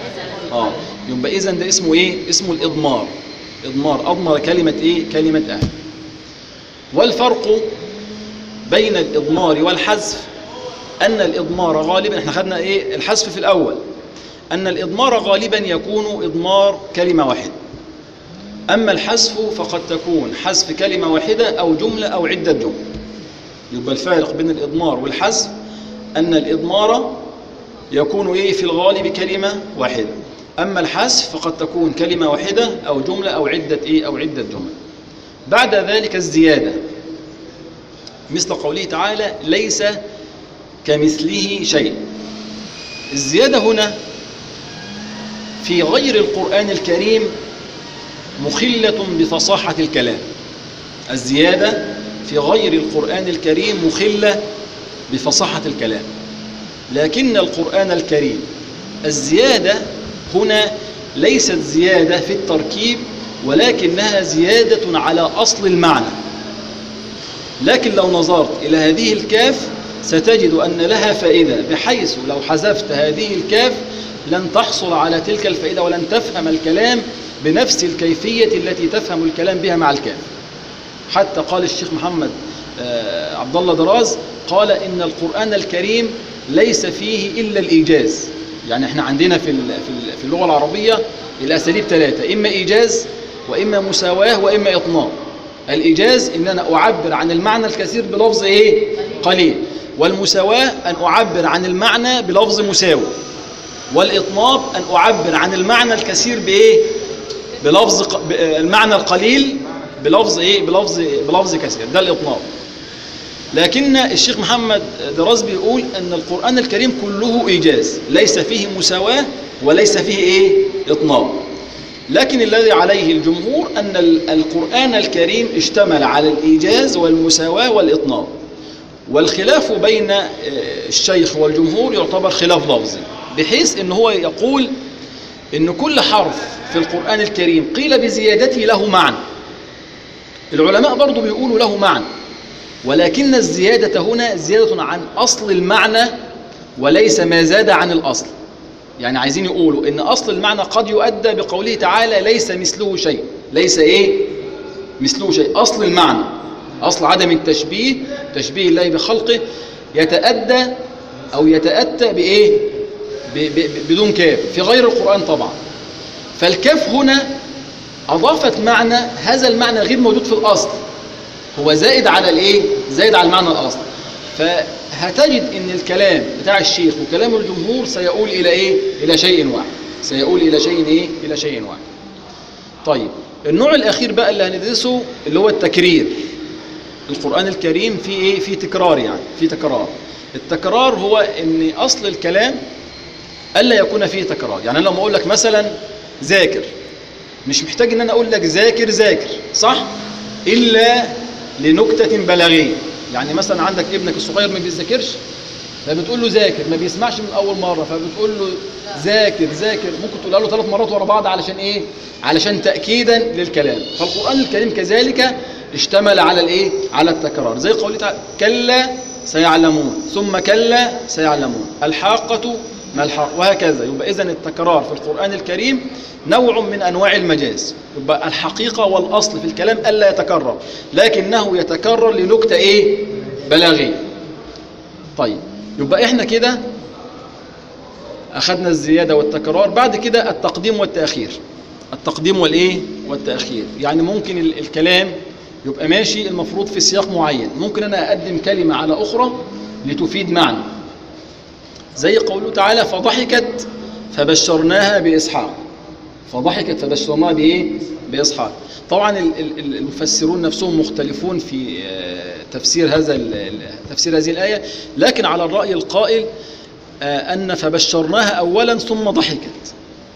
يبقى إذن ده اسمه إيه؟ اسمه الإضمار. أضمر كلمة إيه؟ كلمة أهل. والفرق بين الإضمار والحذف أن الإضمار غالبا، احنا خدنا إيه الحذف في الأول، أن الإضمار غالبا يكون إضمار كلمة واحدة، أما الحذف فقد تكون حذف كلمة واحدة أو جملة أو عدة جمل. يبقى الفارق بين الإضمار والحذف أن الإضمار يكون إيه في الغالب كلمة واحدة، أما الحذف فقد تكون كلمة واحدة أو جملة أو عدة إيه أو عدة جمل. بعد ذلك الزيادة، مثل قوله تعالى ليس كمثله شيء. الزيادة هنا في غير القرآن الكريم مخلة بفصاحة الكلام. الزيادة في غير القرآن الكريم مخلة بفصاحة الكلام، لكن القرآن الكريم الزيادة هنا ليست زيادة في التركيب، ولكنها زيادة على أصل المعنى. لكن لو نظرت إلى هذه الكاف ستجد أن لها فائدة، بحيث لو حذفت هذه الكاف لن تحصل على تلك الفائدة ولن تفهم الكلام بنفس الكيفية التي تفهم الكلام بها مع الكاف. حتى قال الشيخ محمد عبد الله دراز قال إن القرآن الكريم ليس فيه إلا الإيجاز. يعني احنا عندنا في اللغة العربية الأساليب 3، إما إيجاز وإما مساواة وإما إطناب. الإيجاز إن أنا أعبر عن المعنى الكثير بلفظ إيه؟ قليل، والمساواة أن أعبر عن المعنى بلفظ مساوي، والإطناب أن أعبر عن المعنى الكثير بإيه؟ بلفظ المعنى القليل بلفظ إيه؟ بلفظ كثير، ده الإطناب. لكن الشيخ محمد دراز بيقول أن القرآن الكريم كله إيجاز، ليس فيه مساواة وليس فيه إيه؟ إطناب. لكن الذي عليه الجمهور أن القرآن الكريم اشتمل على الإيجاز والمساواة والإطناب، والخلاف بين الشيخ والجمهور يعتبر خلاف لفظي، بحيث أنه هو يقول أن كل حرف في القرآن الكريم قيل بزيادته له معنى. العلماء برضو بيقولوا له معنى، ولكن الزيادة هنا زيادة عن أصل المعنى وليس ما زاد عن الأصل. يعني عايزين يقولوا إن أصل المعنى قد يؤدى بقوله تعالى ليس مثله شيء. ليس إيه؟ مثله شيء. أصل المعنى، أصل عدم التشبيه، تشبيه الله بخلقه، يتأدى أو يتأتى بإيه؟ بدون كاف في غير القرآن طبعا. فالكاف هنا أضافت معنى، هذا المعنى غير موجود في الأصل، هو زائد على الإيه؟ زائد على المعنى الأصل. فهتجد إن الكلام بتاع الشيخ وكلام الجمهور سيقول إلى إيه؟ إلى شيء واحد، سيقول إلى شيء إيه؟ إلى شيء واحد. طيب النوع الأخير بقى اللي هندرسه اللي هو التكرير. القرآن الكريم فيه إيه؟ فيه تكرار، يعني فيه تكرار. التكرار هو إن أصل الكلام ألا يكون فيه تكرار. يعني أنا لما أقول لك مثلا ذاكر، مش محتاج إن أنا أقول لك ذاكر صح؟ إلا لنكتة بلاغية. يعني مثلا عندك ابنك الصغير ما بيذاكرش، فبتقول له ذاكر، ما بيسمعش من أول مرة، فبتقول له ذاكر، ممكن تقولها له 3 مرات ورا بعض علشان إيه؟ علشان تأكيدا للكلام. فالقرآن الكريم كذلك اشتمل على الإيه؟ على التكرار، زي قوله تعالى كلا سيعلمون ثم كلا سيعلمون، الحاقة ملحق وهكذا. يبقى إذن التكرار في القرآن الكريم نوع من أنواع المجاز. يبقى الحقيقة والأصل في الكلام ألا يتكرر، لكنه يتكرر لنكتة إيه؟ بلاغية. طيب يبقى إحنا كده أخذنا الزيادة والتكرار. بعد كده التقديم والتأخير. التقديم والإيه؟ والتأخير. يعني ممكن الكلام يبقى ماشي المفروض في سياق معين، ممكن أنا أقدم كلمة على أخرى لتفيد معنى، زي قوله تعالى فضحكت فبشرناها بإسحاق. فضحكت فبشرناها بإيه؟ بإسحاق. طبعا المفسرون نفسهم مختلفون في تفسير هذه الآية، لكن على الرأي القائل أن فبشرناها أولا ثم ضحكت.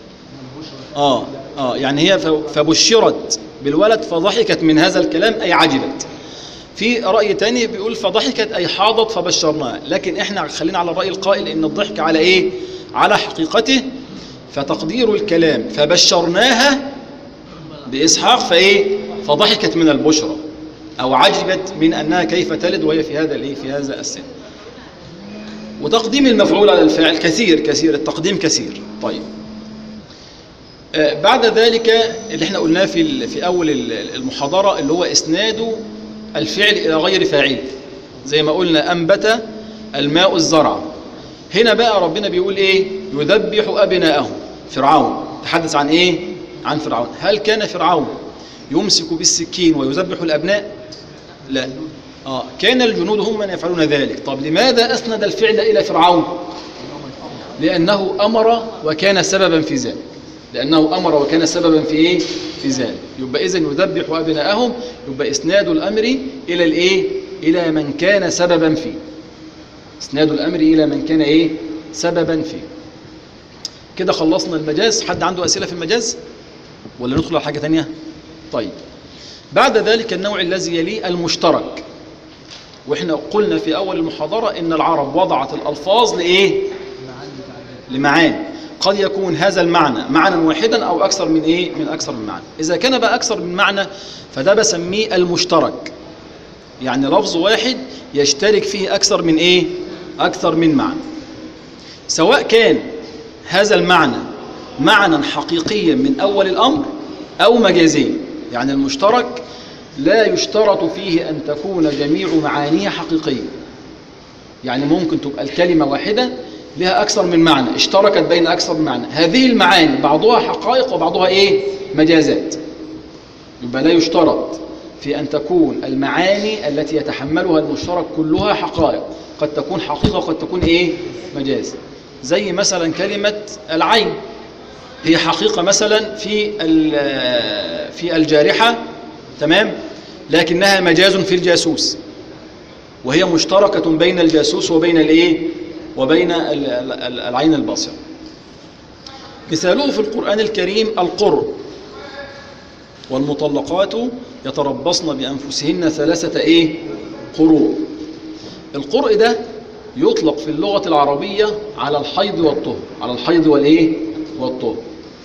يعني هي فبشرت بالولد فضحكت من هذا الكلام أي عجبت. في رأي تاني بيقول فضحكت أي حاضت فبشرناها، لكن احنا خلينا على الرأي القائل إن الضحك على إيه؟ على حقيقته. فتقدير الكلام فبشرناها بإسحاق فإيه؟ فضحكت من البشرى أو عجبت من أنها كيف تلد وهي في هذا الإيه؟ في هذا السن. وتقديم المفعول على الفاعل كثير التقديم كثير. طيب بعد ذلك اللي احنا قلناه في أول المحاضرة اللي هو إسناد الفعل إلى غير فاعل، زي ما قلنا أنبت الماء الزرع. هنا بقى ربنا بيقول إيه؟ يذبح أبناءهم. فرعون تحدث عن إيه؟ عن فرعون. هل كان فرعون يمسك بالسكين ويذبح الأبناء؟ لا. كان الجنود هم من يفعلون ذلك. طب لماذا أسند الفعل إلى فرعون؟ لأنه أمر وكان سببا في ذلك. لأنه أمر وكان سببا في إيه؟ في ذلك. يبقى إذن يذبح أبناءهم، يبقى إسناد الأمر إلى الإيه؟ إلى من كان سببا فيه. إسناد الأمر إلى من كان إيه؟ سببا فيه. كده خلصنا المجاز. حد عنده أسئلة في المجاز؟ ولا ندخل على حاجة تانية؟ طيب بعد ذلك النوع الذي يليه المشترك. وإحنا قلنا في أول المحاضرة إن العرب وضعت الألفاظ لإيه؟ لمعاني. قد يكون هذا المعنى معنى واحدا أو أكثر من إيه؟ من أكثر من معنى. إذا كان بقى أكثر من معنى فده بسميه المشترك، يعني لفظ واحد يشترك فيه أكثر من إيه؟ أكثر من معنى، سواء كان هذا المعنى معنى حقيقيا من أول الأمر أو مجازيا. يعني المشترك لا يشترط فيه أن تكون جميع معانيها حقيقية. يعني ممكن تبقى الكلمة واحدة لها أكثر من معنى، اشتركت بين أكثر من معنى، هذه المعاني بعضها حقائق وبعضها إيه؟ مجازات. يبقى لا يشترط في أن تكون المعاني التي يتحملها المشترك كلها حقائق، قد تكون حقيقة وقد تكون إيه؟ مجاز. زي مثلا كلمة العين، هي حقيقة مثلا في الجارحة، تمام، لكنها مجاز في الجاسوس، وهي مشتركة بين الجاسوس وبين الإيه؟ وبين العين الباصرة. مثاله في القرآن الكريم القرء. والمطلقات يتربصن بأنفسهن 3 إيه؟ قروء. القرء ده يطلق في اللغة العربية على الحيض والطهر، على الحيض والإيه؟ والطهر.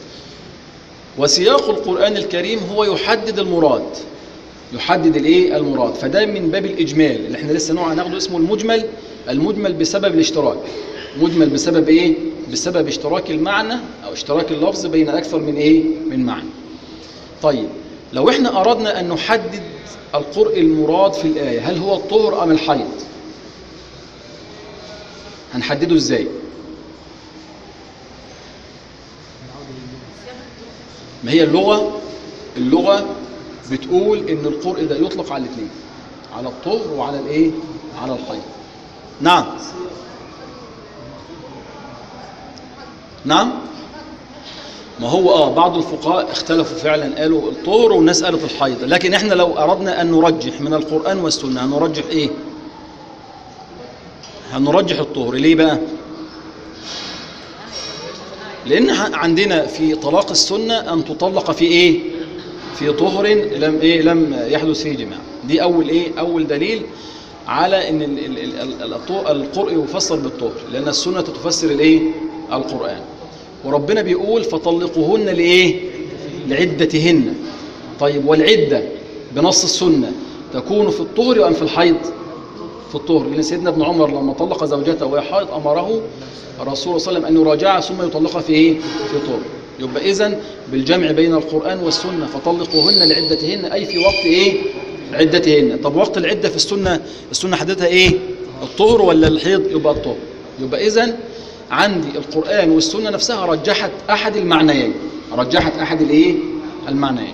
وسياق القرآن الكريم هو يحدد المراد، يحدد الإيه؟ المراد. فده من باب الإجمال اللي احنا لسه هناخده، اسمه المجمل. المجمل بسبب الاشتراك. مجمل بسبب إيه؟ بسبب اشتراك المعنى أو اشتراك اللفظ بين أكثر من إيه؟ من معنى. طيب لو احنا أردنا أن نحدد القرء المراد في الآية، هل هو الطهر أم الحيض؟ هنحدده إزاي؟ ما هي اللغة بتقول إن القرء ده يطلق على الاثنين، على الطهر وعلى الإيه؟ على الحيض. نعم نعم. ما هو بعض الفقهاء اختلفوا فعلا، قالوا الطهر والناس قالت الحيض، لكن احنا لو أردنا أن نرجح من القرآن والسنة هنرجح إيه؟ هنرجح الطهر. ليه بقى؟ لأن عندنا في طلاق السنة أن تطلق في إيه؟ في طهر لم يحدث فيه جماع. دي أول دليل على أن القرء يفسر بالطهر، لأن السنة تفسر الإيه؟ القرآن. وربنا بيقول فطلقوهن لإيه؟ لعدتهن. طيب والعدة بنص السنة تكون في الطهر أم في الحيض؟ في الطهر، لأن سيدنا ابن عمر لما طلق زوجته وهي حائض أمره الرسول صلى الله عليه وسلم أن يراجعها ثم يطلقها في إيه؟ في طهر. يبقى إذن بالجمع بين القرآن والسنة، فطلقوهن لعدتهن أي في وقت إيه؟ عدتهن. طب وقت العدة في السنة حددها إيه؟ الطهر ولا الحيض؟ يبقى الطهر. يبقى إذن عندي القرآن والسنة نفسها رجحت أحد المعنيين، رجحت أحد الإيه؟ المعنيين.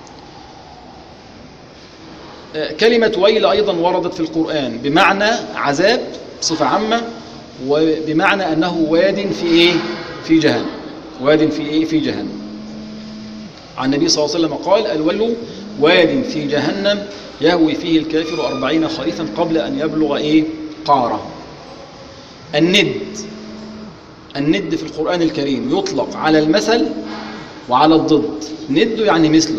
كلمة ويل أيضا وردت في القرآن بمعنى عذاب صفة عامة، وبمعنى أنه واد في إيه؟ في جهنم. واد في إيه؟ في جهنم. عن النبي صلى الله عليه وسلم قال: الويل واد في جهنم يهوي فيه الكافر 40 خريفا قبل أن يبلغ إيه؟ قعره. الند في القرآن الكريم يطلق على المثل وعلى الضد. ند يعني مثله،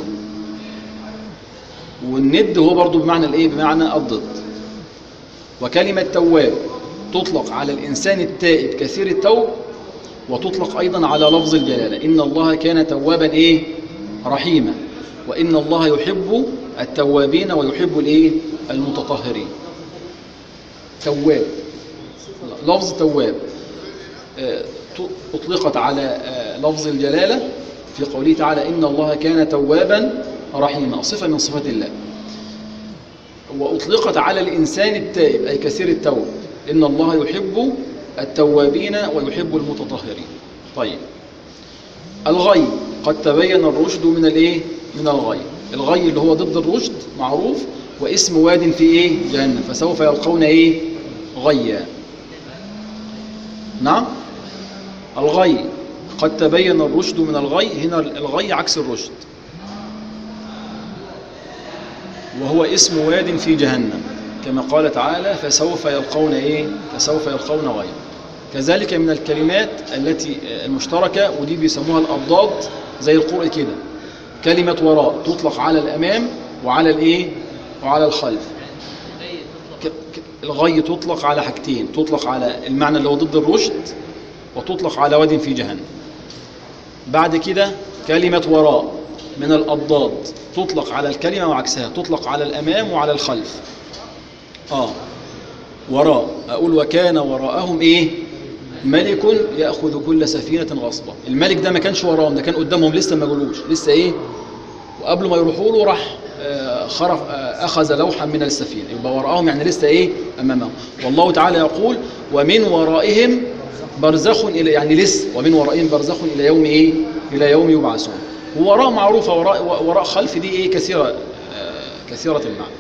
والند هو برضو بمعنى الايه؟ بمعنى الضد. وكلمة تواب تطلق على الإنسان التائب كثير التوب، وتطلق أيضا على لفظ الجلالة: إن الله كان توابا إيه؟ رحيما، وإن الله يحب التوابين ويحب الإيه؟ المتطهرين. تواب، لفظ تواب أطلقت على لفظ الجلالة في قوله تعالى: إن الله كان توابا رحيما، صفة من صفات الله. وأطلقت على الإنسان التائب أي كثير التوب: إن الله يحب التوابين ويحب المتطهرين. طيب، الغي قد تبين الرشد من الايه؟ من الغي. الغي اللي هو ضد الرشد معروف، واسم واد في ايه؟ جهنم، فسوف يلقون ايه؟ غيا. نعم، الغي قد تبين الرشد من الغي. هنا الغي عكس الرشد، وهو اسم واد في جهنم، كما قال تعالى: فسوف يلقون ايه؟ فسوف يلقون غيا. كذلك من الكلمات التي المشتركة، ودي بيسموها الأضداد زي القرء كده، كلمة وراء تطلق على الأمام وعلى الايه؟ وعلى الخلف. الغي تطلق على حاجتين: تطلق على المعنى اللي هو ضد الرشد، وتطلق على واد في جهنم. بعد كده كلمة وراء من الأضداد تطلق على الكلمة وعكسها، تطلق على الأمام وعلى الخلف. وراء، أقول: وكان وراءهم إيه؟ ملك يأخذ كل سفينة غصبا. الملك ده ما كانش وراهم، ده كان قدامهم، لسه ما جلوش، لسه إيه؟ وقبل ما يروحوا له راح أخذ لوحا من السفينة. يبقى وراءهم يعني لسه إيه؟ أمامهم. والله تعالى يقول: ومن ورائهم برزخ إلى، يعني لسه، ومن ورائهم برزخ إلى يوم إيه؟ إلى يوم يبعثون. ووراء معروفة، وراء خلف دي إيه؟ كثيرة المعنى.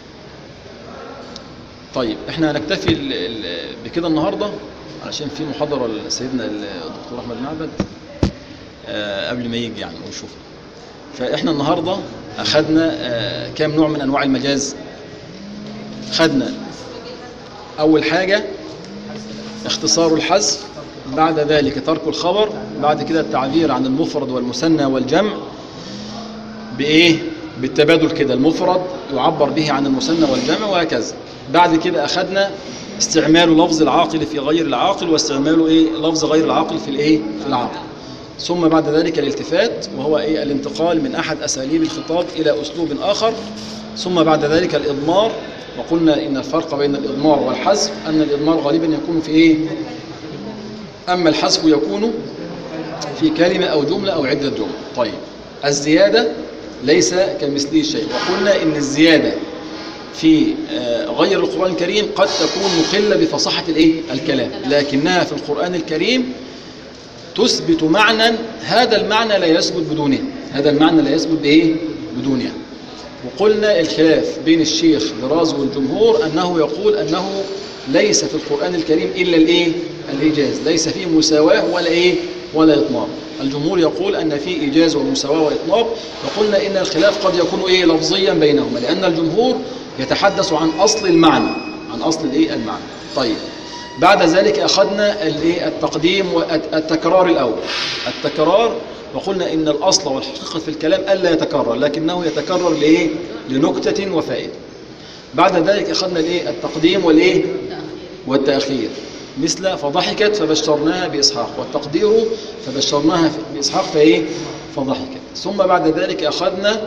طيب، احنا هنكتفي بكده النهاردة علشان في محاضرة لسيدنا الدكتور أحمد معبد قبل ما يجي يعني ونشوف. فاحنا النهاردة أخذنا كام نوع من أنواع المجاز. خدنا أول حاجة اختصار الحذف، بعد ذلك ترك الخبر، بعد كده التعبير عن المفرد والمثنى والجمع بإيه؟ بالتبادل كده، المفرد يعبر به عن المثنى والجمع وهكذا. بعد كده أخذنا استعمال لفظ العاقل في غير العاقل، واستعمال إيه؟ لفظ غير العاقل في الإيه؟ في العاقل. ثم بعد ذلك الالتفات، وهو إيه؟ الانتقال من أحد أساليب الخطاب إلى أسلوب آخر. ثم بعد ذلك الإضمار، وقلنا إن الفرق بين الإضمار والحذف أن الإضمار غالبا يكون في إيه؟ أما الحذف يكون في كلمة أو جملة أو عدة جمل. طيب، الزيادة ليس كمثله شيء، وقلنا إن الزيادة في غير القرآن الكريم قد تكون مخلة بفصاحة الإيه؟ الكلام، لكنها في القرآن الكريم تثبت معنى، هذا المعنى لا يثبت بدونه، هذا المعنى لا يثبت بإيه؟ بدونه. وقلنا الخلاف بين الشيخ دراز والجمهور أنه يقول أنه ليس في القرآن الكريم إلا الإيه؟ الإيجاز، ليس فيه مساواة ولا إيه؟ ولا إطناب. الجمهور يقول أن فيه إيجاز ومساواة وإطناب، وقلنا إن الخلاف قد يكون إيه؟ لفظيا بينهما، لأن الجمهور يتحدث عن أصل المعنى، عن أصل الإيه؟ المعنى. طيب، بعد ذلك أخذنا الإيه؟ التقديم والتكرار الأول. التكرار، وقلنا إن الأصل والحقيقة في الكلام ألا يتكرر، لكنه يتكرر لإيه؟ لنكتة وفائدة. بعد ذلك أخذنا الإيه؟ التقديم والإيه؟ والتأخير، مثل فضحكت فبشرناها بإسحاق، والتقدير فبشرناها بإسحاق فإيه؟ فضحكت. ثم بعد ذلك أخذنا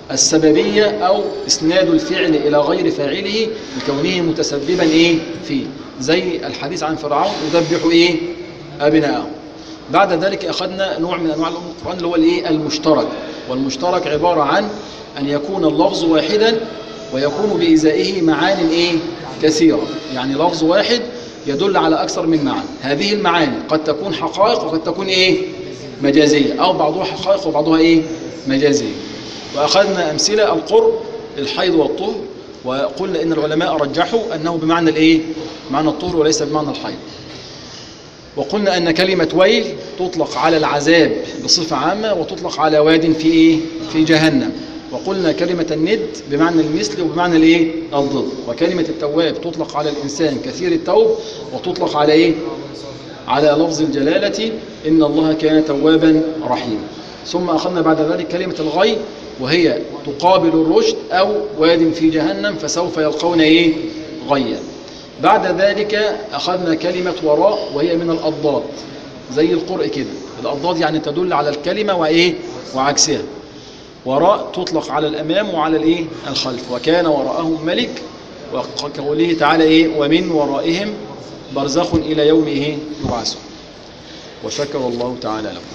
السببية أو إسناد الفعل إلى غير فاعله لكونه متسببا إيه فيه، زي الحديث عن فرعون يذبح إيه أبناءه. بعد ذلك أخذنا نوع من أنواع القرآن اللي هو الإيه المشترك، والمشترك عبارة عن أن يكون اللفظ واحدا ويكون بإزائه معان إيه كثيرة، يعني لفظ واحد يدل على أكثر من معنى. هذه المعاني قد تكون حقائق وقد تكون إيه مجازية، أو بعضها حقائق وبعضها إيه مجازية. وأخذنا أمثلة القرب، الحيض والطهر، وقلنا إن العلماء رجحوا أنه بمعنى الإيه معنى الطهر وليس بمعنى الحيض. وقلنا أن كلمة ويل تطلق على العذاب بصفة عامة وتطلق على واد في إيه في جهنم. وقلنا كلمة الند بمعنى المثل وبمعنى الإيه الضد. وكلمة التواب تطلق على الإنسان كثير التوب وتطلق على إيه على لفظ الجلالة إن الله كان توابا رحيما. ثم أخذنا بعد ذلك كلمة الغي، وهي تقابل الرشد أو واد في جهنم فسوف يلقون إيه غيا. بعد ذلك أخذنا كلمة وراء، وهي من الأضداد زي القرء كده. الأضداد يعني تدل على الكلمة وإيه وعكسها. وراء تطلق على الأمام وعلى الإيه الخلف. وكان وراءهم ملك، وقوله تعالى إيه ومن ورائهم برزخ إلى يوم إيه يبعثون. وشكر الله تعالى لكم.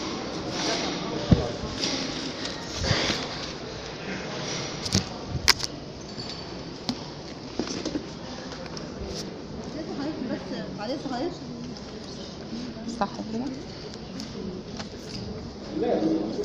صح كده.